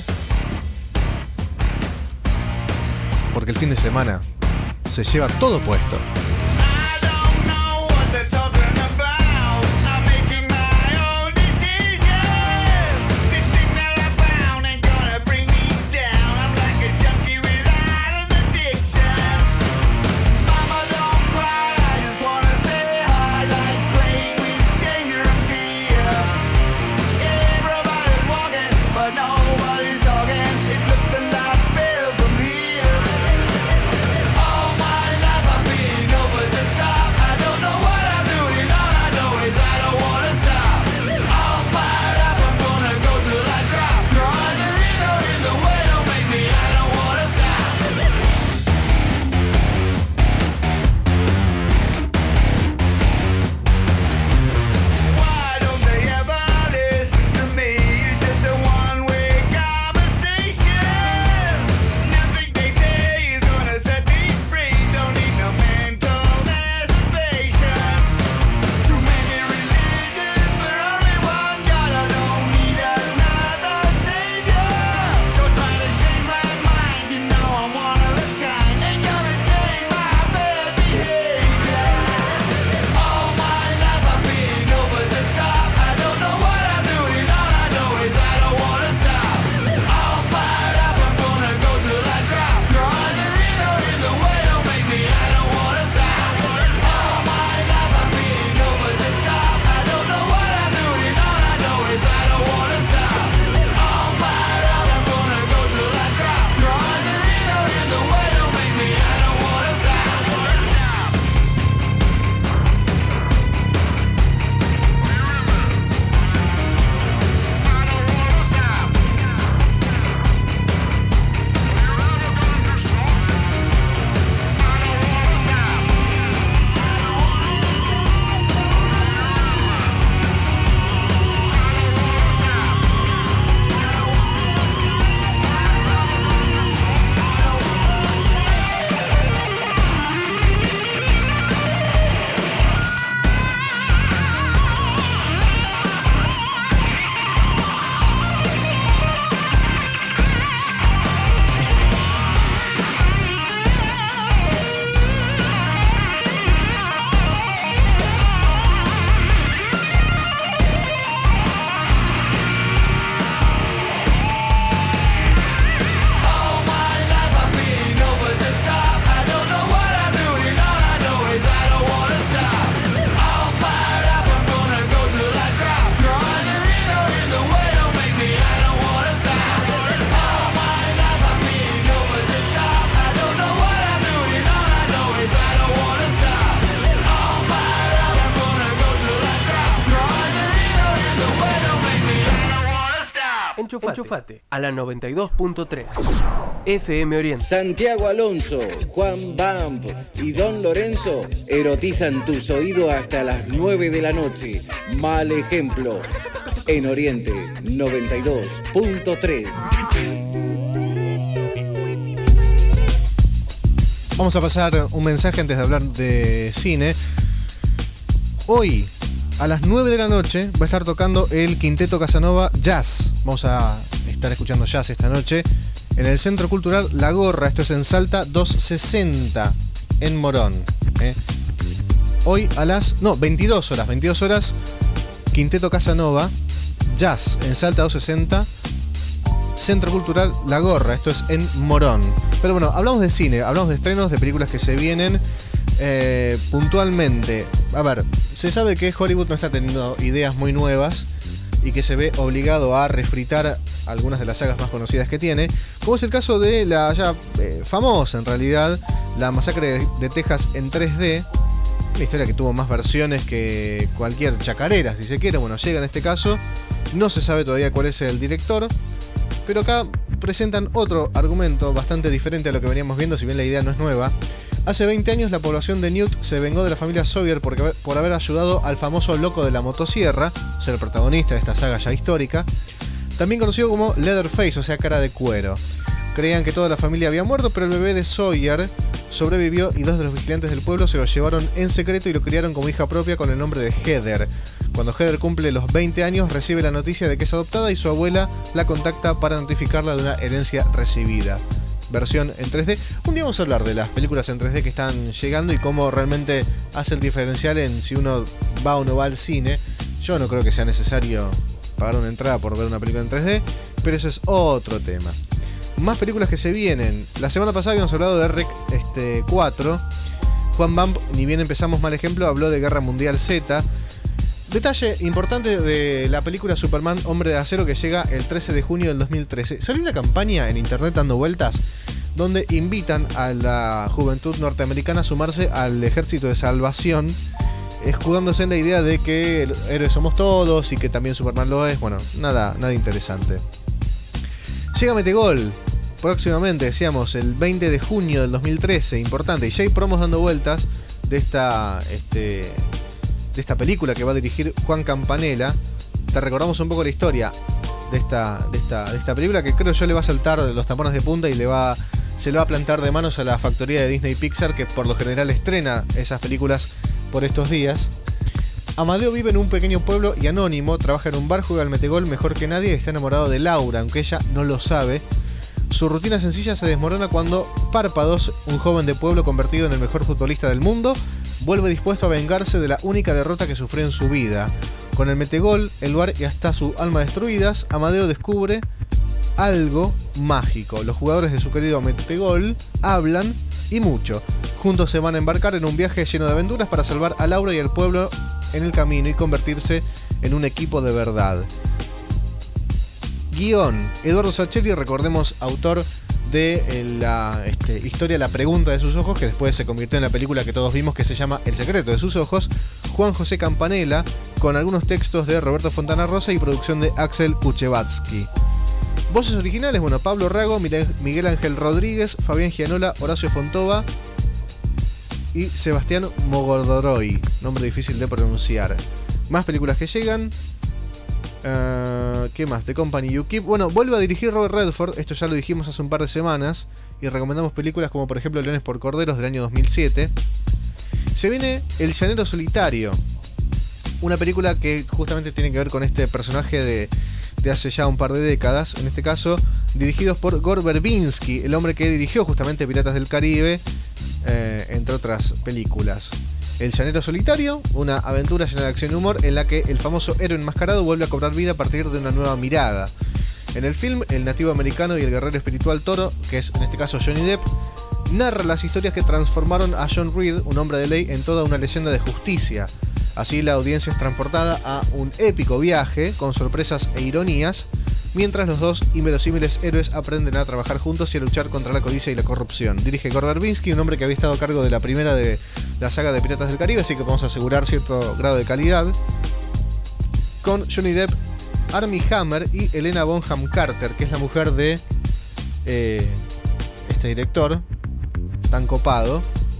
Porque el fin de semana se lleva todo puesto. Enchufate, Enchufate a la noventa y dos punto tres F M Oriente. Santiago Alonso, Juan Bamp y Don Lorenzo erotizan tus oídos hasta las nueve de la noche. Mal Ejemplo en Oriente noventa y dos punto tres. Vamos a pasar un mensaje antes de hablar de cine. Hoy a las nueve de la noche va a estar tocando el Quinteto Casanova Jazz. Vamos a estar escuchando jazz esta noche en el Centro Cultural La Gorra. Esto es en Salta doscientos sesenta en Morón. ¿eh? Hoy a las... No, veintidós horas. veintidós horas, Quinteto Casanova Jazz en Salta doscientos sesenta, Centro Cultural La Gorra. Esto es en Morón. Pero bueno, hablamos de cine, hablamos de estrenos, de películas que se vienen. Eh, puntualmente, a ver, se sabe que Hollywood no está teniendo ideas muy nuevas y que se ve obligado a refritar algunas de las sagas más conocidas que tiene, como es el caso de la ya eh, famosa en realidad, la Masacre de, de Texas en tres D, una historia que tuvo más versiones que cualquier chacarera, si se quiere. Bueno, llega en este caso, no se sabe todavía cuál es el director, pero acá presentan otro argumento bastante diferente a lo que veníamos viendo, si bien la idea no es nueva. Hace veinte años la población de Newt se vengó de la familia Sawyer por, por haber ayudado al famoso loco de la motosierra, ser el protagonista de esta saga ya histórica, también conocido como Leatherface, o sea, cara de cuero. Creían que toda la familia había muerto, pero el bebé de Sawyer sobrevivió y dos de los vigilantes del pueblo se lo llevaron en secreto y lo criaron como hija propia con el nombre de Heather. Cuando Heather cumple los veinte años, recibe la noticia de que es adoptada y su abuela la contacta para notificarla de una herencia recibida. Versión en tres D. Un día vamos a hablar de las películas en tres D que están llegando y cómo realmente hace el diferencial en si uno va o no va al cine. Yo no creo que sea necesario pagar una entrada por ver una película en tres D, pero eso es otro tema. Más películas que se vienen. La semana pasada habíamos hablado de Rec este, cuatro. Juan Bamp, ni bien empezamos mal ejemplo, habló de Guerra Mundial Z. Detalle importante de la película Superman Hombre de Acero, que llega el trece de junio del dos mil trece. Salió una campaña en internet dando vueltas donde invitan a la juventud norteamericana a sumarse al ejército de salvación, escudándose en la idea de que héroes somos todos y que también Superman lo es. Bueno, nada, nada interesante. Llega Metegol próximamente, decíamos, el veinte de junio del dos mil trece, importante. Y ya hay promos dando vueltas de esta, este, de esta película que va a dirigir Juan Campanella. Te recordamos un poco la historia de esta, de esta, de esta película, que creo yo le va a saltar los tambores de punta y le va, se le va a plantar de manos a la factoría de Disney Pixar, que por lo general estrena esas películas por estos días. Amadeo vive en un pequeño pueblo y anónimo, trabaja en un bar, juega al metegol mejor que nadie y está enamorado de Laura, aunque ella no lo sabe. Su rutina sencilla se desmorona cuando Párpados, un joven de pueblo convertido en el mejor futbolista del mundo, vuelve dispuesto a vengarse de la única derrota que sufrió en su vida. Con el metegol, el bar y hasta su alma destruidas, Amadeo descubre algo mágico. Los jugadores de su querido metegol hablan y mucho. Juntos se van a embarcar en un viaje lleno de aventuras para salvar a Laura y al pueblo en el camino y convertirse en un equipo de verdad. Guión: Eduardo Sachelli, recordemos, autor de la este, historia La pregunta de sus ojos, que después se convirtió en la película que todos vimos, que se llama El secreto de sus ojos. Juan José Campanella, con algunos textos de Roberto Fontana Rosa y producción de Axel Kuchevatsky. Voces originales: bueno, Pablo Rago, Miguel Ángel Rodríguez, Fabián Gianola, Horacio Fontova y Sebastián Mogordoroy, nombre difícil de pronunciar. Más películas que llegan. Uh, ¿Qué más? The Company You Keep. Bueno, vuelve a dirigir Robert Redford. Esto ya lo dijimos hace un par de semanas y recomendamos películas como por ejemplo Leones por Corderos del año dos mil siete. Se viene El Llanero Solitario, una película que justamente tiene que ver con este personaje de, de hace ya un par de décadas. En este caso, dirigidos por Gore Verbinski, el hombre que dirigió justamente Piratas del Caribe, eh, entre otras películas. El Llanero Solitario, una aventura llena de acción y humor en la que el famoso héroe enmascarado vuelve a cobrar vida a partir de una nueva mirada. En el film, el nativo americano y el guerrero espiritual Toro, que es en este caso Johnny Depp, narra las historias que transformaron a John Reed, un hombre de ley, en toda una leyenda de justicia. Así la audiencia es transportada a un épico viaje con sorpresas e ironías, mientras los dos inverosímiles héroes aprenden a trabajar juntos y a luchar contra la codicia y la corrupción. Dirige Gore Verbinski, un hombre que había estado a cargo de la primera de la saga de Piratas del Caribe, así que podemos asegurar cierto grado de calidad. Con Johnny Depp, Armie Hammer y Helena Bonham Carter, que es la mujer de eh, este director tan copado,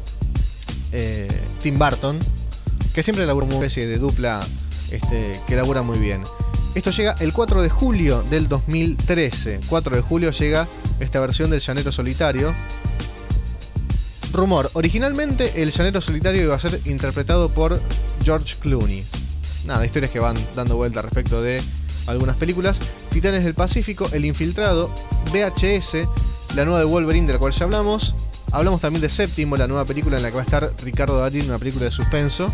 eh, Tim Burton, que siempre labura una especie de dupla este, que labura muy bien. Esto llega el cuatro de julio del dos mil trece. cuatro de julio llega esta versión del Llanero Solitario. Rumor: originalmente el Llanero Solitario iba a ser interpretado por George Clooney. Nada, historias que van dando vuelta respecto de algunas películas. Titanes del Pacífico, El Infiltrado, V H S, la nueva de Wolverine, de la cual ya hablamos. Hablamos también de Séptimo, la nueva película en la que va a estar Ricardo Darín, una película de suspenso.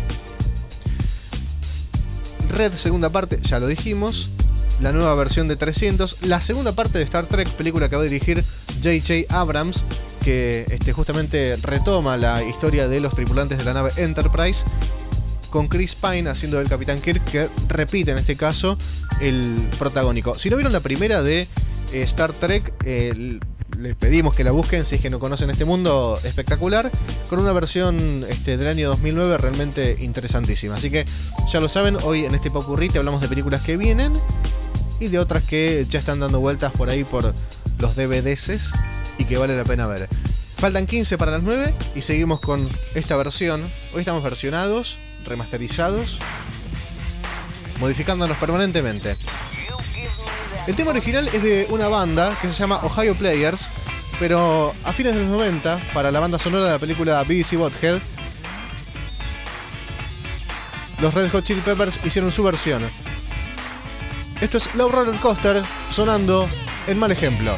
Red, segunda parte, ya lo dijimos. La nueva versión de trescientos. La segunda parte de Star Trek, película que va a dirigir J J Abrams, que este, justamente retoma la historia de los tripulantes de la nave Enterprise. con Chris Pine haciendo del Capitán Kirk, que repite en este caso el protagónico. Si no vieron la primera de eh, Star Trek, eh, les pedimos que la busquen si es que no conocen este mundo espectacular, con una versión este, del año dos mil nueve realmente interesantísima. Así que ya lo saben, hoy en este Popurrí te hablamos de películas que vienen y de otras que ya están dando vueltas por ahí por los D V Ds y que vale la pena ver. Faltan quince para las nueve y seguimos con esta versión. Hoy estamos versionados, remasterizados, modificándonos permanentemente. El tema original es de una banda que se llama Ohio Players, pero a fines de los noventa, para la banda sonora de la película B B C Bothead, los Red Hot Chili Peppers hicieron su versión. Esto es Love Roller Coaster, sonando en Mal Ejemplo.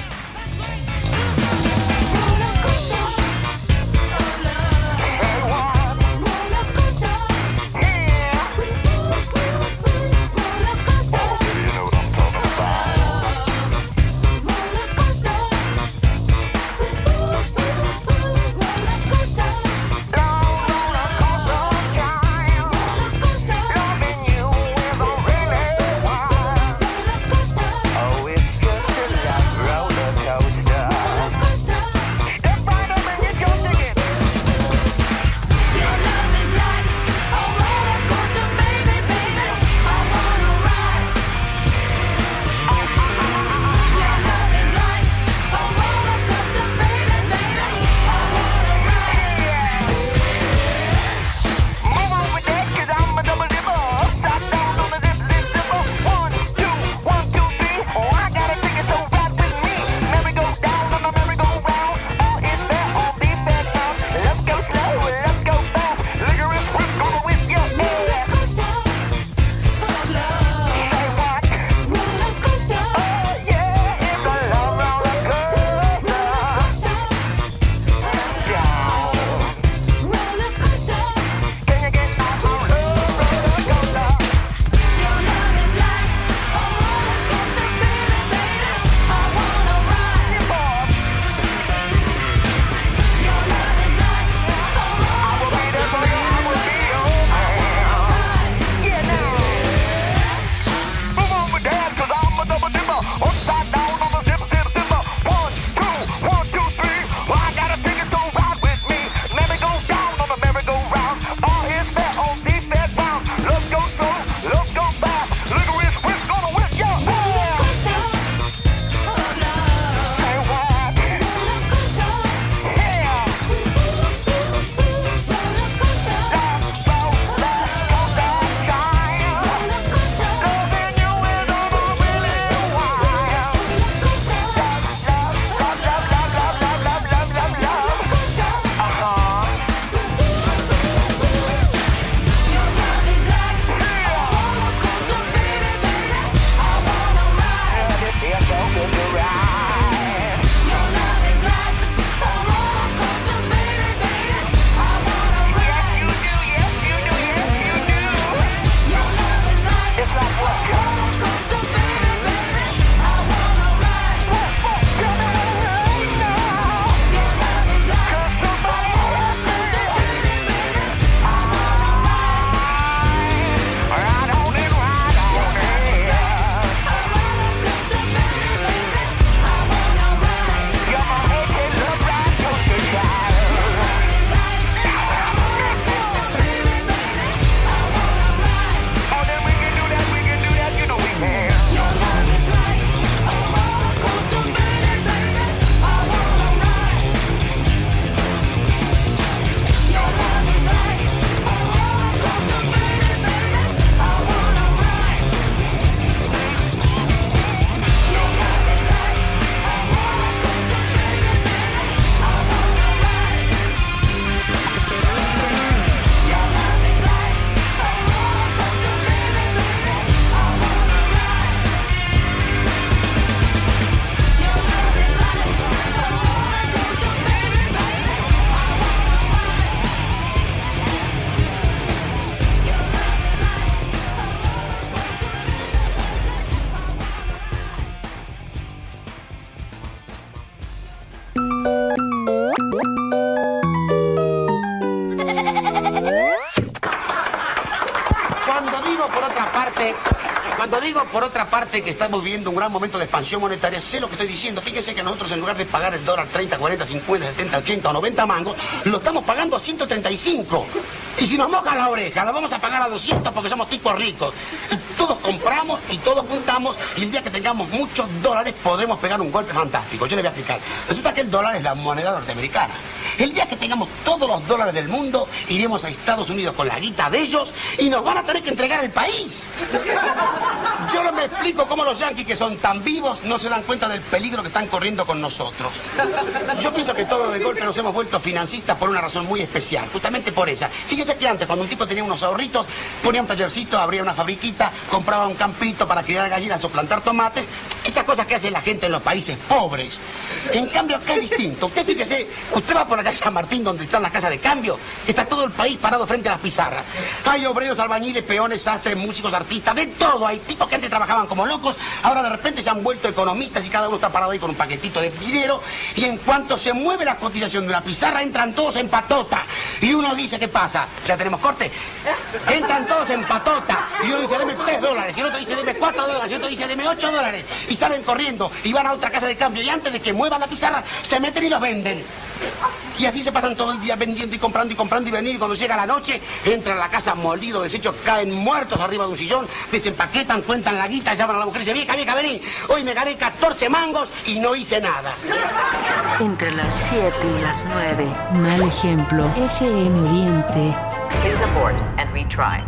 Cuando digo, por otra parte, que estamos viviendo un gran momento de expansión monetaria, sé lo que estoy diciendo. Fíjense que nosotros, en lugar de pagar el dólar treinta, cuarenta, cincuenta, setenta, ochenta o noventa mangos, lo estamos pagando a ciento treinta y cinco. Y si nos moja la oreja, lo vamos a pagar a doscientos porque somos tipos ricos. Y todos compramos y todos juntamos, y el día que tengamos muchos dólares podremos pegar un golpe fantástico. Yo les voy a explicar. Resulta que el dólar es la moneda norteamericana. El día que tengamos todos los dólares del mundo, iremos a Estados Unidos con la guita de ellos y nos van a tener que entregar el país. Yo no me explico cómo los yanquis, que son tan vivos, no se dan cuenta del peligro que están corriendo con nosotros. Yo pienso que todos de golpe nos hemos vuelto financistas por una razón muy especial, justamente por ella. Fíjese que antes, cuando un tipo tenía unos ahorritos, ponía un tallercito, abría una fabriquita, compraba un campito para criar gallinas o plantar tomates, esas cosas que hace la gente en los países pobres. En cambio, acá es distinto. Usted fíjese, usted va por la calle San Martín, donde están las casas de cambio, está todo el país parado frente a las pizarras. Hay obreros, albañiles, peones, sastres, músicos, artistas, de todo. Hay tipos que antes trabajaban como locos, ahora de repente se han vuelto economistas y cada uno está parado ahí con un paquetito de dinero, y en cuanto se mueve la cotización de la pizarra, entran todos en patota. Y uno dice, ¿qué pasa? ¿Ya tenemos corte? Entran todos en patota. Y uno dice, deme tres dólares. Y el otro dice, deme cuatro dólares. Y otro dice, deme ocho dólares. Y salen corriendo y van a otra casa de cambio. Y antes de que muevan la pizarra, se meten y los venden. Y así se pasan todo el día vendiendo y comprando y comprando y vendiendo. Y cuando llega la noche, entran a la casa molidos, deshechos, caen muertos arriba de un sillón, desempaquetan, cuentan la guita, llaman a la mujer y dicen, vieja, vieja, vení. Hoy me gané catorce mangos y no hice nada. Entre las siete y las nueve. Mal ejemplo. F M Oriente. Please abort and retry.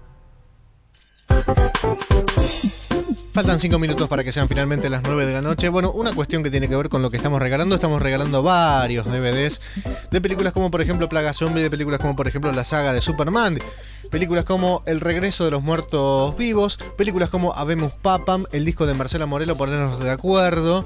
Faltan cinco minutos para que sean finalmente las nueve de la noche. Bueno, una cuestión que tiene que ver con lo que estamos regalando. Estamos regalando varios D V Ds de películas como por ejemplo Plaga Zombie, de películas como por ejemplo la saga de Superman, películas como El regreso de los muertos vivos, películas como Habemus Papam, el disco de Marcela Morelo, Ponernos de acuerdo,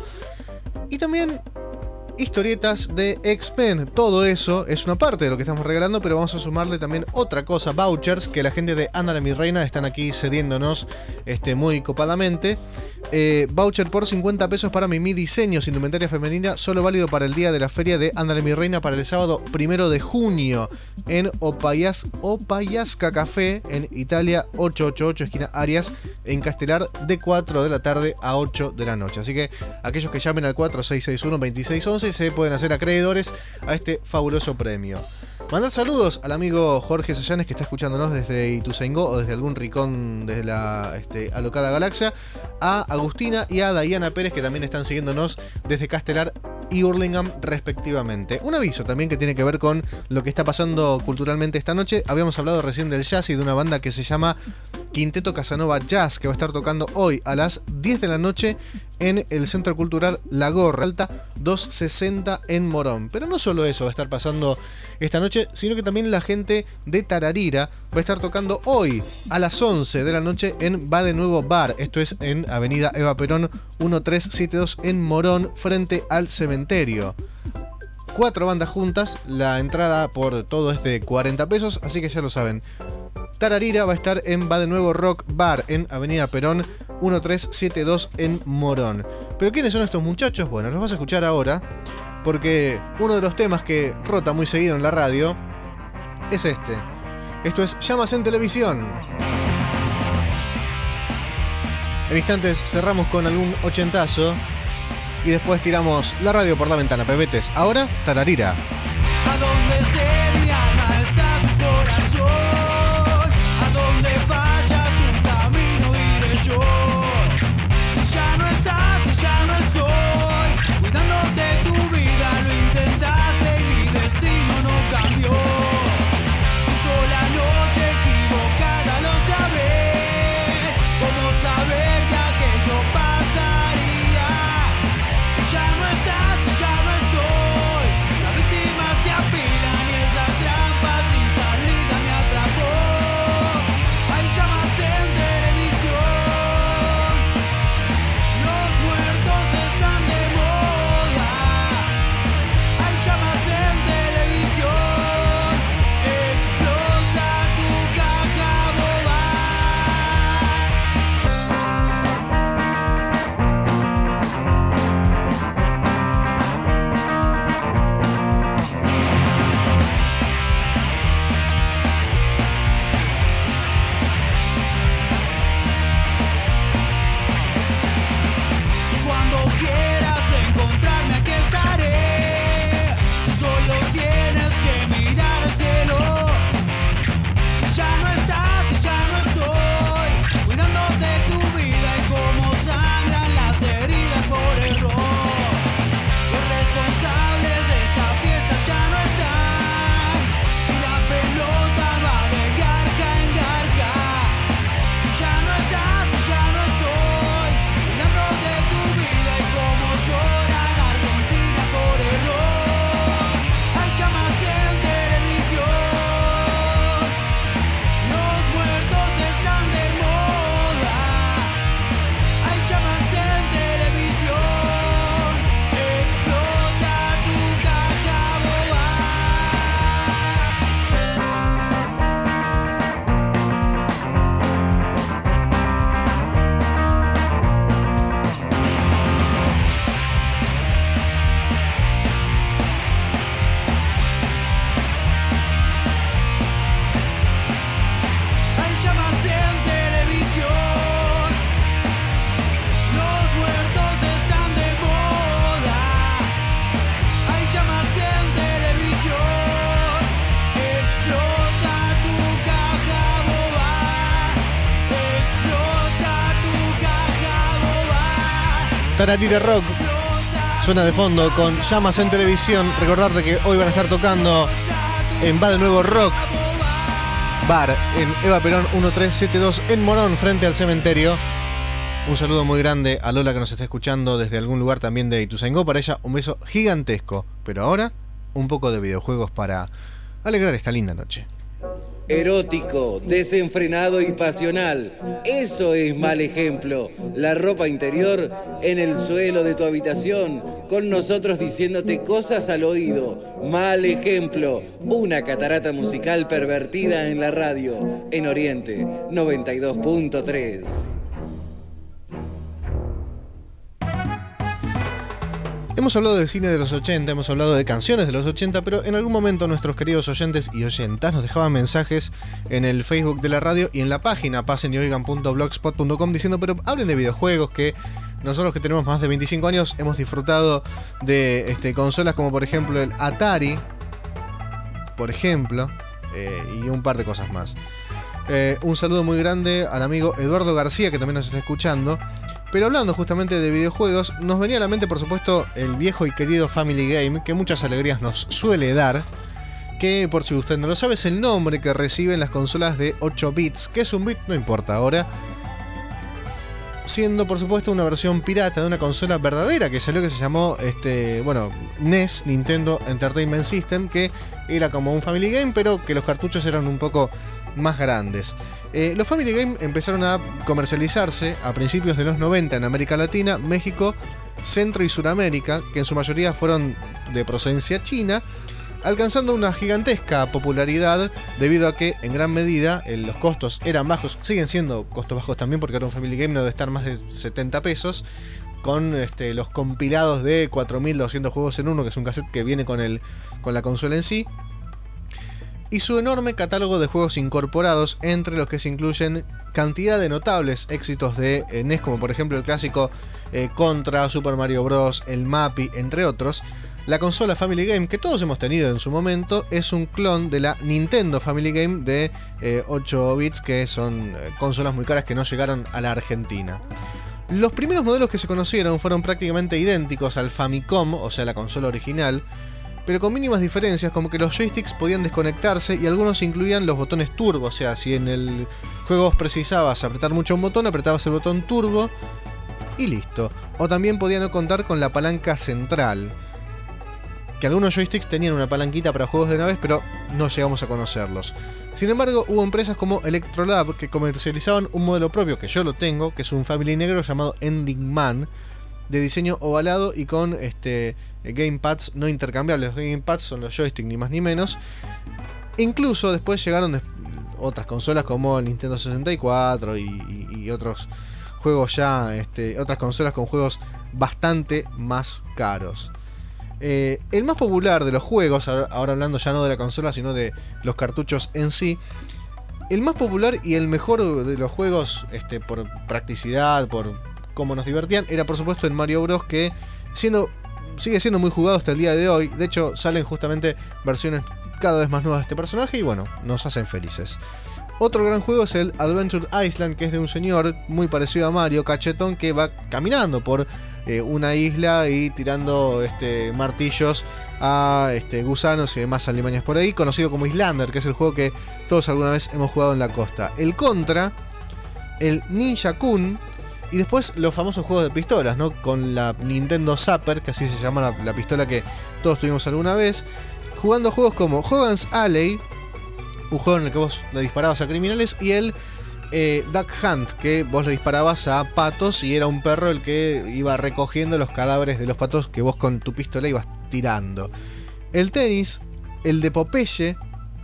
y también historietas de X-Men. Todo eso es una parte de lo que estamos regalando, pero vamos a sumarle también otra cosa, vouchers, que la gente de Ándale mi reina están aquí cediéndonos este, muy copadamente. Eh, voucher por cincuenta pesos para Mimi Diseños, indumentaria femenina, solo válido para el día de la feria de Ándale mi reina, para el sábado primero de junio en Opayas, Opayasca Café en Italia ochocientos ochenta y ocho, esquina Arias, en Castelar, de cuatro de la tarde a ocho de la noche. Así que aquellos que llamen al cuatro seis seis uno, dos seis uno uno se pueden hacer acreedores a este fabuloso premio. Mandar saludos al amigo Jorge Sayanes, que está escuchándonos desde Ituzaingó o desde algún rincón de la este, alocada galaxia, a Agustina y a Diana Pérez, que también están siguiéndonos desde Castelar y Hurlingham respectivamente. Un aviso también que tiene que ver con lo que está pasando culturalmente esta noche. Habíamos hablado recién del jazz y de una banda que se llama Quinteto Casanova Jazz, que va a estar tocando hoy a las diez de la noche en el Centro Cultural La Gorra Alta doscientos sesenta en Morón. Pero no solo eso va a estar pasando esta noche, sino que también la gente de Tararira va a estar tocando hoy a las once de la noche en Va de Nuevo Bar. Esto es en Avenida Eva Perón mil trescientos setenta y dos en Morón, frente al cementerio. Cuatro bandas juntas, la entrada por todo es de cuarenta pesos, así que ya lo saben. Tararira va a estar en Va de Nuevo Rock Bar en Avenida Perón mil trescientos setenta y dos en Morón. ¿Pero quiénes son estos muchachos? Bueno, los vas a escuchar ahora, porque uno de los temas que rota muy seguido en la radio es este. Esto es Llamas en Televisión. En instantes cerramos con algún ochentazo y después tiramos la radio por la ventana, pebetes. Ahora, Tararira. ¿A dónde se llama está tu corazón? ¿A dónde vaya tu camino iré yo? Ya no estás, ya no estoy cuidándote tu vida, lo intentaste y mi destino no cambió. Justo la noche equivocada lo sabré. ¿Cómo saber que aquello pasaría? Ya no estás, ya no estoy. Las víctimas se apilan y el Tararira Rock suena de fondo con Llamas en Televisión. Recordarte que hoy van a estar tocando en Va de Nuevo Rock Bar en Eva Perón mil trescientos setenta y dos en Morón, frente al cementerio. Un saludo muy grande a Lola, que nos está escuchando desde algún lugar también de Ituzaingó. Para ella un beso gigantesco. Pero ahora un poco de videojuegos para alegrar esta linda noche. Erótico, desenfrenado y pasional. Eso es Mal Ejemplo. La ropa interior en el suelo de tu habitación, con nosotros diciéndote cosas al oído. Mal Ejemplo, una catarata musical pervertida en la radio. En Oriente, noventa y dos punto tres. Hemos hablado de cine de los ochenta, hemos hablado de canciones de los ochenta, pero en algún momento nuestros queridos oyentes y oyentas nos dejaban mensajes en el Facebook de la radio y en la página pasen y oigan punto blogspot punto com diciendo, pero hablen de videojuegos, que nosotros que tenemos más de veinticinco años hemos disfrutado de este, consolas como por ejemplo el Atari, por ejemplo, eh, y un par de cosas más. Eh, un saludo muy grande al amigo Eduardo García, que también nos está escuchando. Pero hablando justamente de videojuegos, nos venía a la mente, por supuesto, el viejo y querido Family Game, que muchas alegrías nos suele dar, que, por si usted no lo sabe, es el nombre que reciben las consolas de ocho bits. ¿Qué es un bit? No importa ahora. Siendo, por supuesto, una versión pirata de una consola verdadera que salió, que se llamó, este, bueno, N E S, Nintendo Entertainment System, que era como un Family Game, pero que los cartuchos eran un poco más grandes. Eh, los Family Game empezaron a comercializarse a principios de los noventa en América Latina, México, Centro y Suramérica, que en su mayoría fueron de procedencia china, alcanzando una gigantesca popularidad debido a que en gran medida eh, los costos eran bajos, siguen siendo costos bajos también, porque ahora un Family Game no debe estar más de setenta pesos, con este, los compilados de cuatro mil doscientos juegos en uno, que es un cassette que viene con, el, con la consola en sí, y su enorme catálogo de juegos incorporados, entre los que se incluyen cantidad de notables éxitos de eh, N E S, como por ejemplo el clásico eh, Contra, Super Mario Bros, el Mappy, entre otros. La consola Family Game, que todos hemos tenido en su momento, es un clon de la Nintendo Family Game de eh, ocho bits, que son eh, consolas muy caras que no llegaron a la Argentina. Los primeros modelos que se conocieron fueron prácticamente idénticos al Famicom, o sea la consola original, pero con mínimas diferencias, como que los joysticks podían desconectarse y algunos incluían los botones turbo. O sea, si en el juego vos precisabas apretar mucho un botón, apretabas el botón turbo y listo. O también podían no contar con la palanca central, que algunos joysticks tenían una palanquita para juegos de naves, pero no llegamos a conocerlos. Sin embargo, hubo empresas como Electrolab que comercializaban un modelo propio, que yo lo tengo, que es un Family negro llamado Ending Man, de diseño ovalado y con este gamepads no intercambiables. Los gamepads son los joysticks, ni más ni menos. Incluso después llegaron de otras consolas como el Nintendo sesenta y cuatro y, y, y otros juegos ya, este, otras consolas con juegos bastante más caros. Eh, el más popular de los juegos, ahora, ahora hablando ya no de la consola sino de los cartuchos en sí, el más popular y el mejor de los juegos, este, por practicidad, por cómo nos divertían, era por supuesto el Mario Bros, que siendo, sigue siendo muy jugado hasta el día de hoy. De hecho salen justamente versiones cada vez más nuevas de este personaje y bueno, nos hacen felices. Otro gran juego es el Adventure Island, que es de un señor muy parecido a Mario, cachetón, que va caminando por eh, una isla y tirando este, martillos a este, gusanos y demás alimañas por ahí, conocido como Islander, que es el juego que todos alguna vez hemos jugado en la costa. El Contra, el Ninja Kun, y después los famosos juegos de pistolas, ¿no? Con la Nintendo Zapper, que así se llama la, la pistola que todos tuvimos alguna vez, jugando juegos como Hogan's Alley, un juego en el que vos le disparabas a criminales, y el eh, Duck Hunt, que vos le disparabas a patos y era un perro el que iba recogiendo los cadáveres de los patos que vos con tu pistola ibas tirando. El tenis, el de Popeye,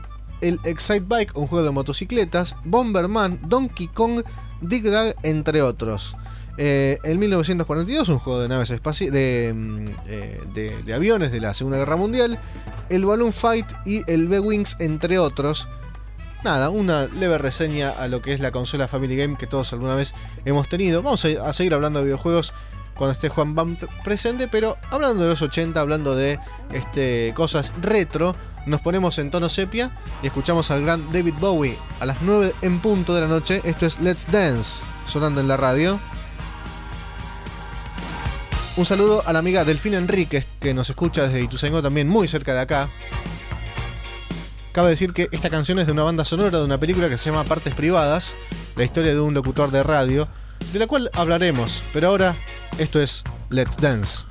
el Excite Bike, un juego de motocicletas, Bomberman, Donkey Kong, Dig Dug, entre otros. Eh, en mil novecientos cuarenta y dos, un juego de naves espaciales, de, eh, de, de aviones de la Segunda Guerra Mundial, el Balloon Fight y el B-Wings, entre otros. Nada, una leve reseña a lo que es la consola Family Game que todos alguna vez hemos tenido. Vamos a, a seguir hablando de videojuegos cuando esté Juan Bam presente, pero hablando de los ochenta, hablando de este, cosas retro, nos ponemos en tono sepia y escuchamos al gran David Bowie a las nueve en punto de la noche. Esto es Let's Dance, sonando en la radio. Un saludo a la amiga Delfina Enríquez, que nos escucha desde Ituzaingó, también muy cerca de acá. Cabe decir que esta canción es de una banda sonora de una película que se llama Partes Privadas, la historia de un locutor de radio, de la cual hablaremos, pero ahora esto es Let's Dance.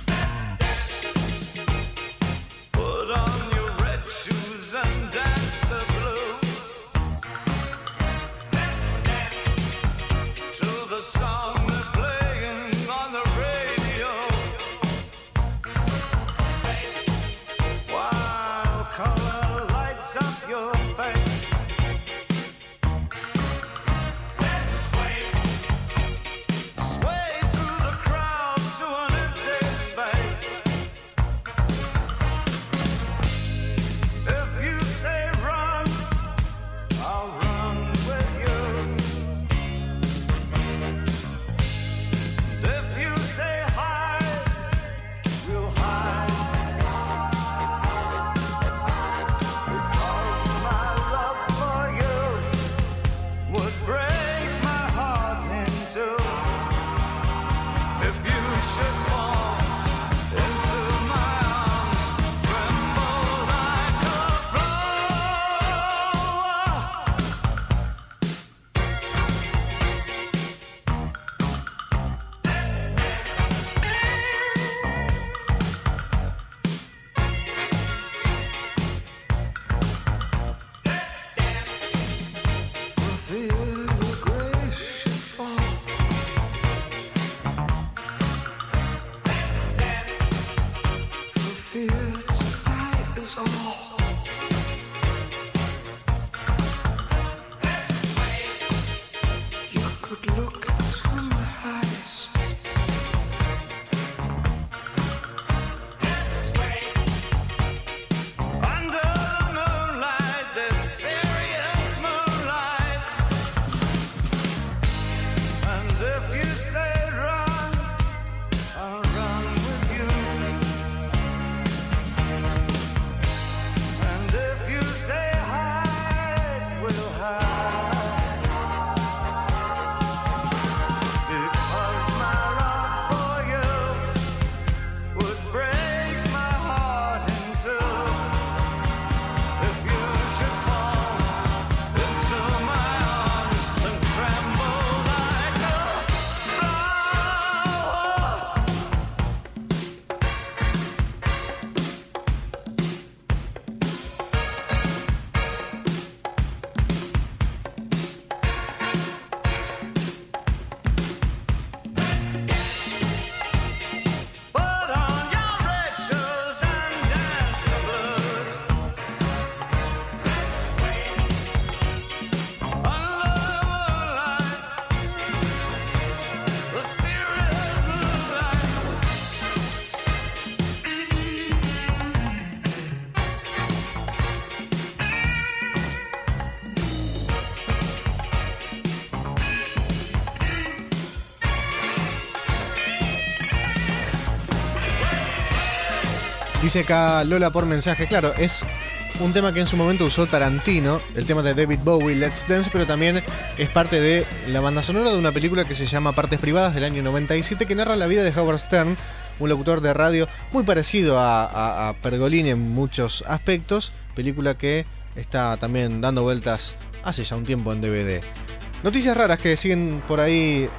Dice acá Lola por mensaje, claro, es un tema que en su momento usó Tarantino, el tema de David Bowie, Let's Dance, pero también es parte de la banda sonora de una película que se llama Partes Privadas del año noventa y siete, que narra la vida de Howard Stern, un locutor de radio muy parecido a, a, a Pergolini en muchos aspectos, película que está también dando vueltas hace ya un tiempo en D V D. Noticias raras que siguen por ahí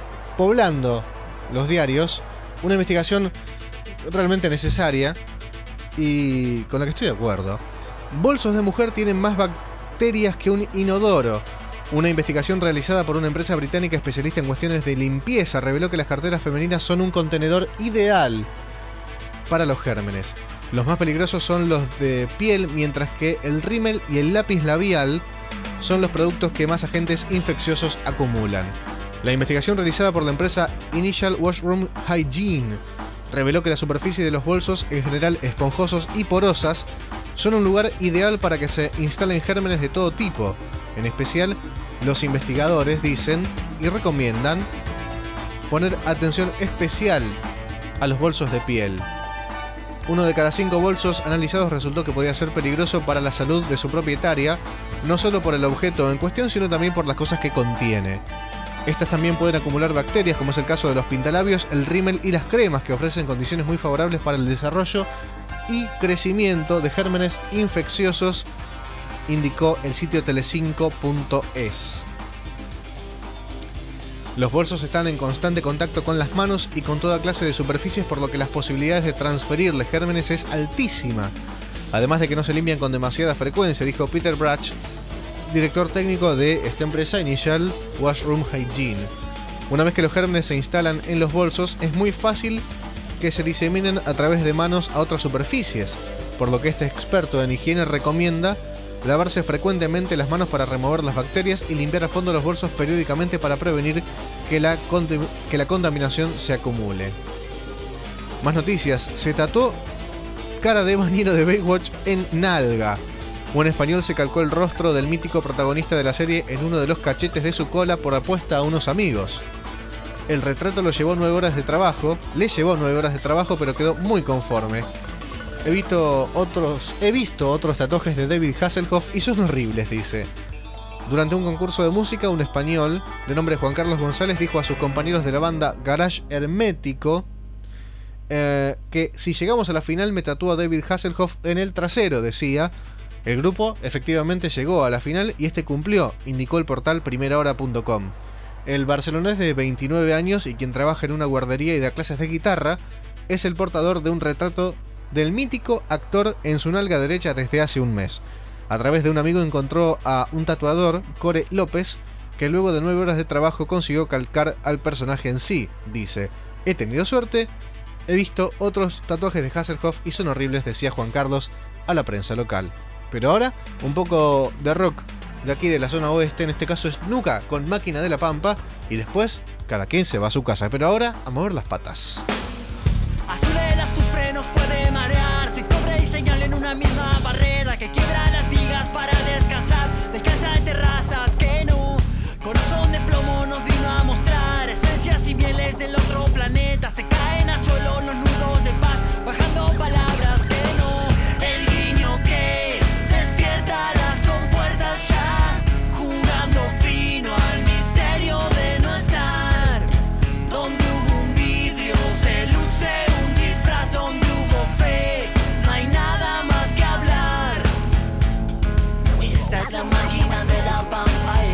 poblando los diarios, una investigación realmente necesaria y con la que estoy de acuerdo. Bolsos de mujer tienen más bacterias que un inodoro. Una investigación realizada por una empresa británica especialista en cuestiones de limpieza reveló que las carteras femeninas son un contenedor ideal para los gérmenes. Los más peligrosos son los de piel, mientras que el rímel y el lápiz labial son los productos que más agentes infecciosos acumulan. La investigación realizada por la empresa Initial Washroom Hygiene reveló que la superficie de los bolsos, en general esponjosos y porosas, son un lugar ideal para que se instalen gérmenes de todo tipo. En especial, los investigadores dicen y recomiendan poner atención especial a los bolsos de piel. Uno de cada cinco bolsos analizados resultó que podía ser peligroso para la salud de su propietaria, no solo por el objeto en cuestión, sino también por las cosas que contiene. Estas también pueden acumular bacterias, como es el caso de los pintalabios, el rímel y las cremas, que ofrecen condiciones muy favorables para el desarrollo y crecimiento de gérmenes infecciosos, indicó el sitio telecinco punto es. Los bolsos están en constante contacto con las manos y con toda clase de superficies, por lo que las posibilidades de transferirles gérmenes es altísima. Además de que no se limpian con demasiada frecuencia, dijo Peter Brach, director técnico de esta empresa, Initial Washroom Hygiene. Una vez que los gérmenes se instalan en los bolsos, es muy fácil que se diseminen a través de manos a otras superficies, por lo que este experto en higiene recomienda lavarse frecuentemente las manos para remover las bacterias y limpiar a fondo los bolsos periódicamente para prevenir que la, que la contaminación se acumule. Más noticias. Se tatuó cara de bañero de Baywatch en nalga. Un español se calcó el rostro del mítico protagonista de la serie en uno de los cachetes de su cola por apuesta a unos amigos. El retrato lo llevó nueve horas de trabajo, le llevó nueve horas de trabajo, pero quedó muy conforme. He visto otros, he visto otros tatuajes de David Hasselhoff y son horribles, dice. Durante un concurso de música, un español de nombre Juan Carlos González dijo a sus compañeros de la banda Garage Hermético eh, que si llegamos a la final me tatúa David Hasselhoff en el trasero, decía. El grupo efectivamente llegó a la final y este cumplió, indicó el portal primera hora punto com. El barcelonés de veintinueve años y quien trabaja en una guardería y da clases de guitarra es el portador de un retrato del mítico actor en su nalga derecha desde hace un mes. A través de un amigo encontró a un tatuador, Core López, que luego de nueve horas de trabajo consiguió calcar al personaje en sí. Dice, he tenido suerte, he visto otros tatuajes de Hasselhoff y son horribles, decía Juan Carlos a la prensa local. Pero ahora, un poco de rock de aquí de la zona oeste, en este caso es Nuka con Máquina de la Pampa, y después cada quien se va a su casa. Pero ahora, a mover las patas. Azulela sus frenos puede marear, si cobre y señal en una misma barrera que quiebra las vigas para descansar, descansa en terrazas que no, corazón de plomo nos vino a mostrar, esencias y mieles del otro planeta, se caen a suelo los nudos de paz, bajando palabras que no, el guiño que despierta las compuertas ya, jugando fino al misterio de no estar, donde hubo un vidrio se luce un disfraz, donde hubo fe no hay nada más que hablar. Y esta es la máquina de la pampa.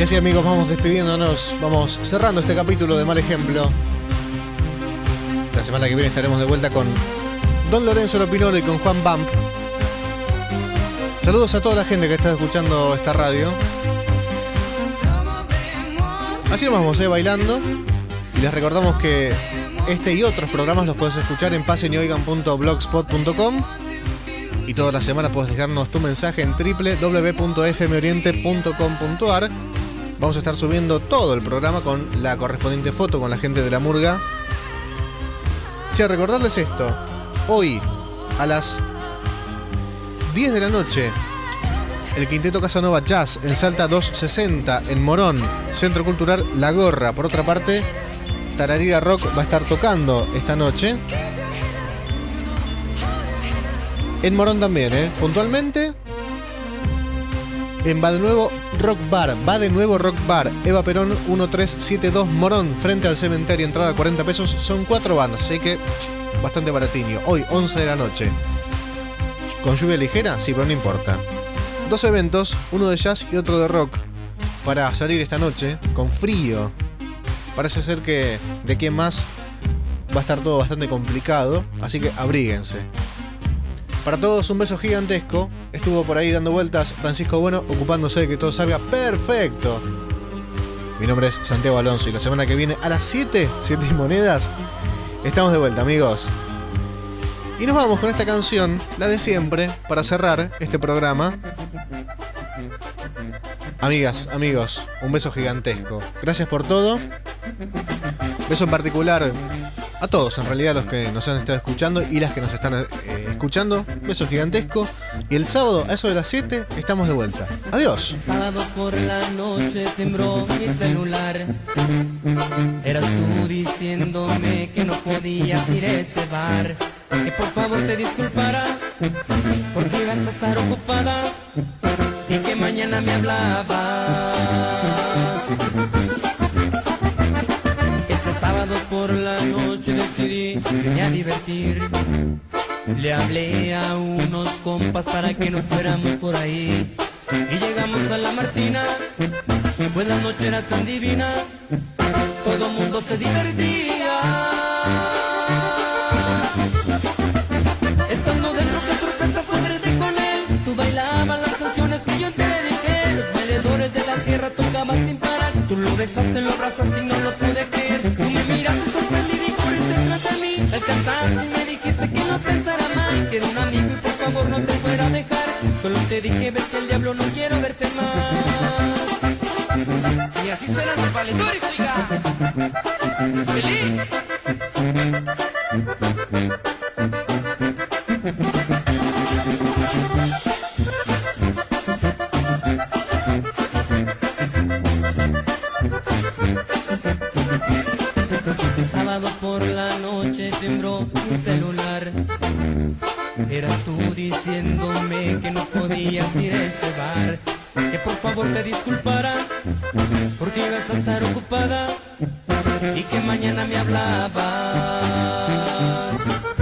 Y así, amigos, vamos despidiéndonos, vamos cerrando este capítulo de Mal Ejemplo. La semana que viene estaremos de vuelta con Don Lorenzo Lopinolo y con Juan Bump. Saludos a toda la gente que está escuchando esta radio. Así nos vamos, eh, bailando. Y les recordamos que este y otros programas los puedes escuchar en pasen y oigan punto blogspot punto com. Y todas las semanas puedes dejarnos tu mensaje en doble u doble u doble u punto f m oriente punto com punto a r. Vamos a estar subiendo todo el programa con la correspondiente foto con la gente de la murga. Che, recordarles esto. Hoy, a las diez de la noche, el Quinteto Casanova Jazz en Salta doscientos sesenta, en Morón, Centro Cultural La Gorra. Por otra parte, Tararira Rock va a estar tocando esta noche. En Morón también, ¿eh? Puntualmente, en Va de Nuevo Rock Bar. Va de Nuevo Rock Bar. Eva Perón trece setenta y dos Morón, frente al cementerio. Entrada cuarenta pesos. Son cuatro bandas, así que bastante baratiño. Hoy, once de la noche. ¿Con lluvia ligera? Sí, pero no importa. Dos eventos, uno de jazz y otro de rock, para salir esta noche con frío. Parece ser que de aquí en más va a estar todo bastante complicado, así que abríguense. Para todos un beso gigantesco. Estuvo por ahí dando vueltas Francisco Bueno, ocupándose de que todo salga perfecto. Mi nombre es Santiago Alonso y la semana que viene a las siete, siete y monedas, estamos de vuelta, amigos. Y nos vamos con esta canción, la de siempre, para cerrar este programa. Amigas, amigos, un beso gigantesco. Gracias por todo. Beso en particular a todos, en realidad, los que nos han estado escuchando y las que nos están eh, escuchando. Beso gigantesco. Y el sábado, a eso de las siete, estamos de vuelta. Adiós. El sábado por la noche tembló mi celular. Eras tú diciéndome que no podías ir a ese bar. Que por favor te disculpara, porque ibas a estar ocupada y que mañana me hablabas. Este sábado por la noche decidí irme a divertir. Le hablé a unos compas para que nos fuéramos por ahí. Y llegamos a La Martina, pues la noche era tan divina, todo mundo se divertía. Estando dentro, qué sorpresa fue verte con él. Tú bailabas las canciones que yo te dediqué. Los bailadores de la sierra tocaban sin parar. Tú lo besaste, lo abrazaste y no lo pude creer. Tú me miraste sorprendido y corriste tras de mí. Alcanzaste y me dijiste que no pensara mal, que era un amigo y por favor no te fuera a dejar. Solo te dije, ves que el diablo, no quiero verte más. Y así serán los valedores, oiga. ¡Feliz! El sábado por la noche tembló mi celular. Eras tú diciéndome que no podías ir a ese bar, que por favor te disculpara, porque ibas a estar ocupada y que mañana me hablabas.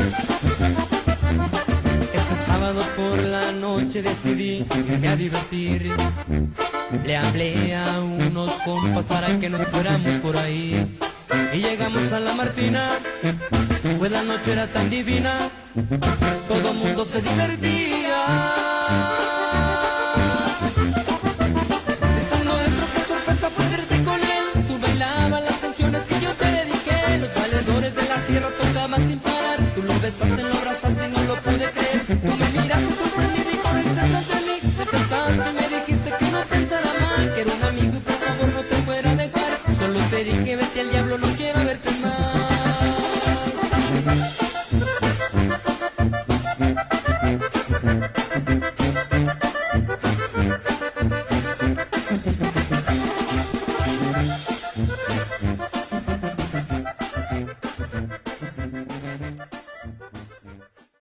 Este sábado por la noche decidí irme a divertir. Le hablé a unos compas para que nos fuéramos por ahí. Y llegamos a La Martina, pues la noche era tan divina, todo mundo se divertía. Estando dentro, qué sorpresa fue verte con él. Tú bailabas las canciones que yo te dediqué. Los bailadores de la sierra tocaban sin parar. Tú lo besaste, lo abrazaste y no lo pude creer.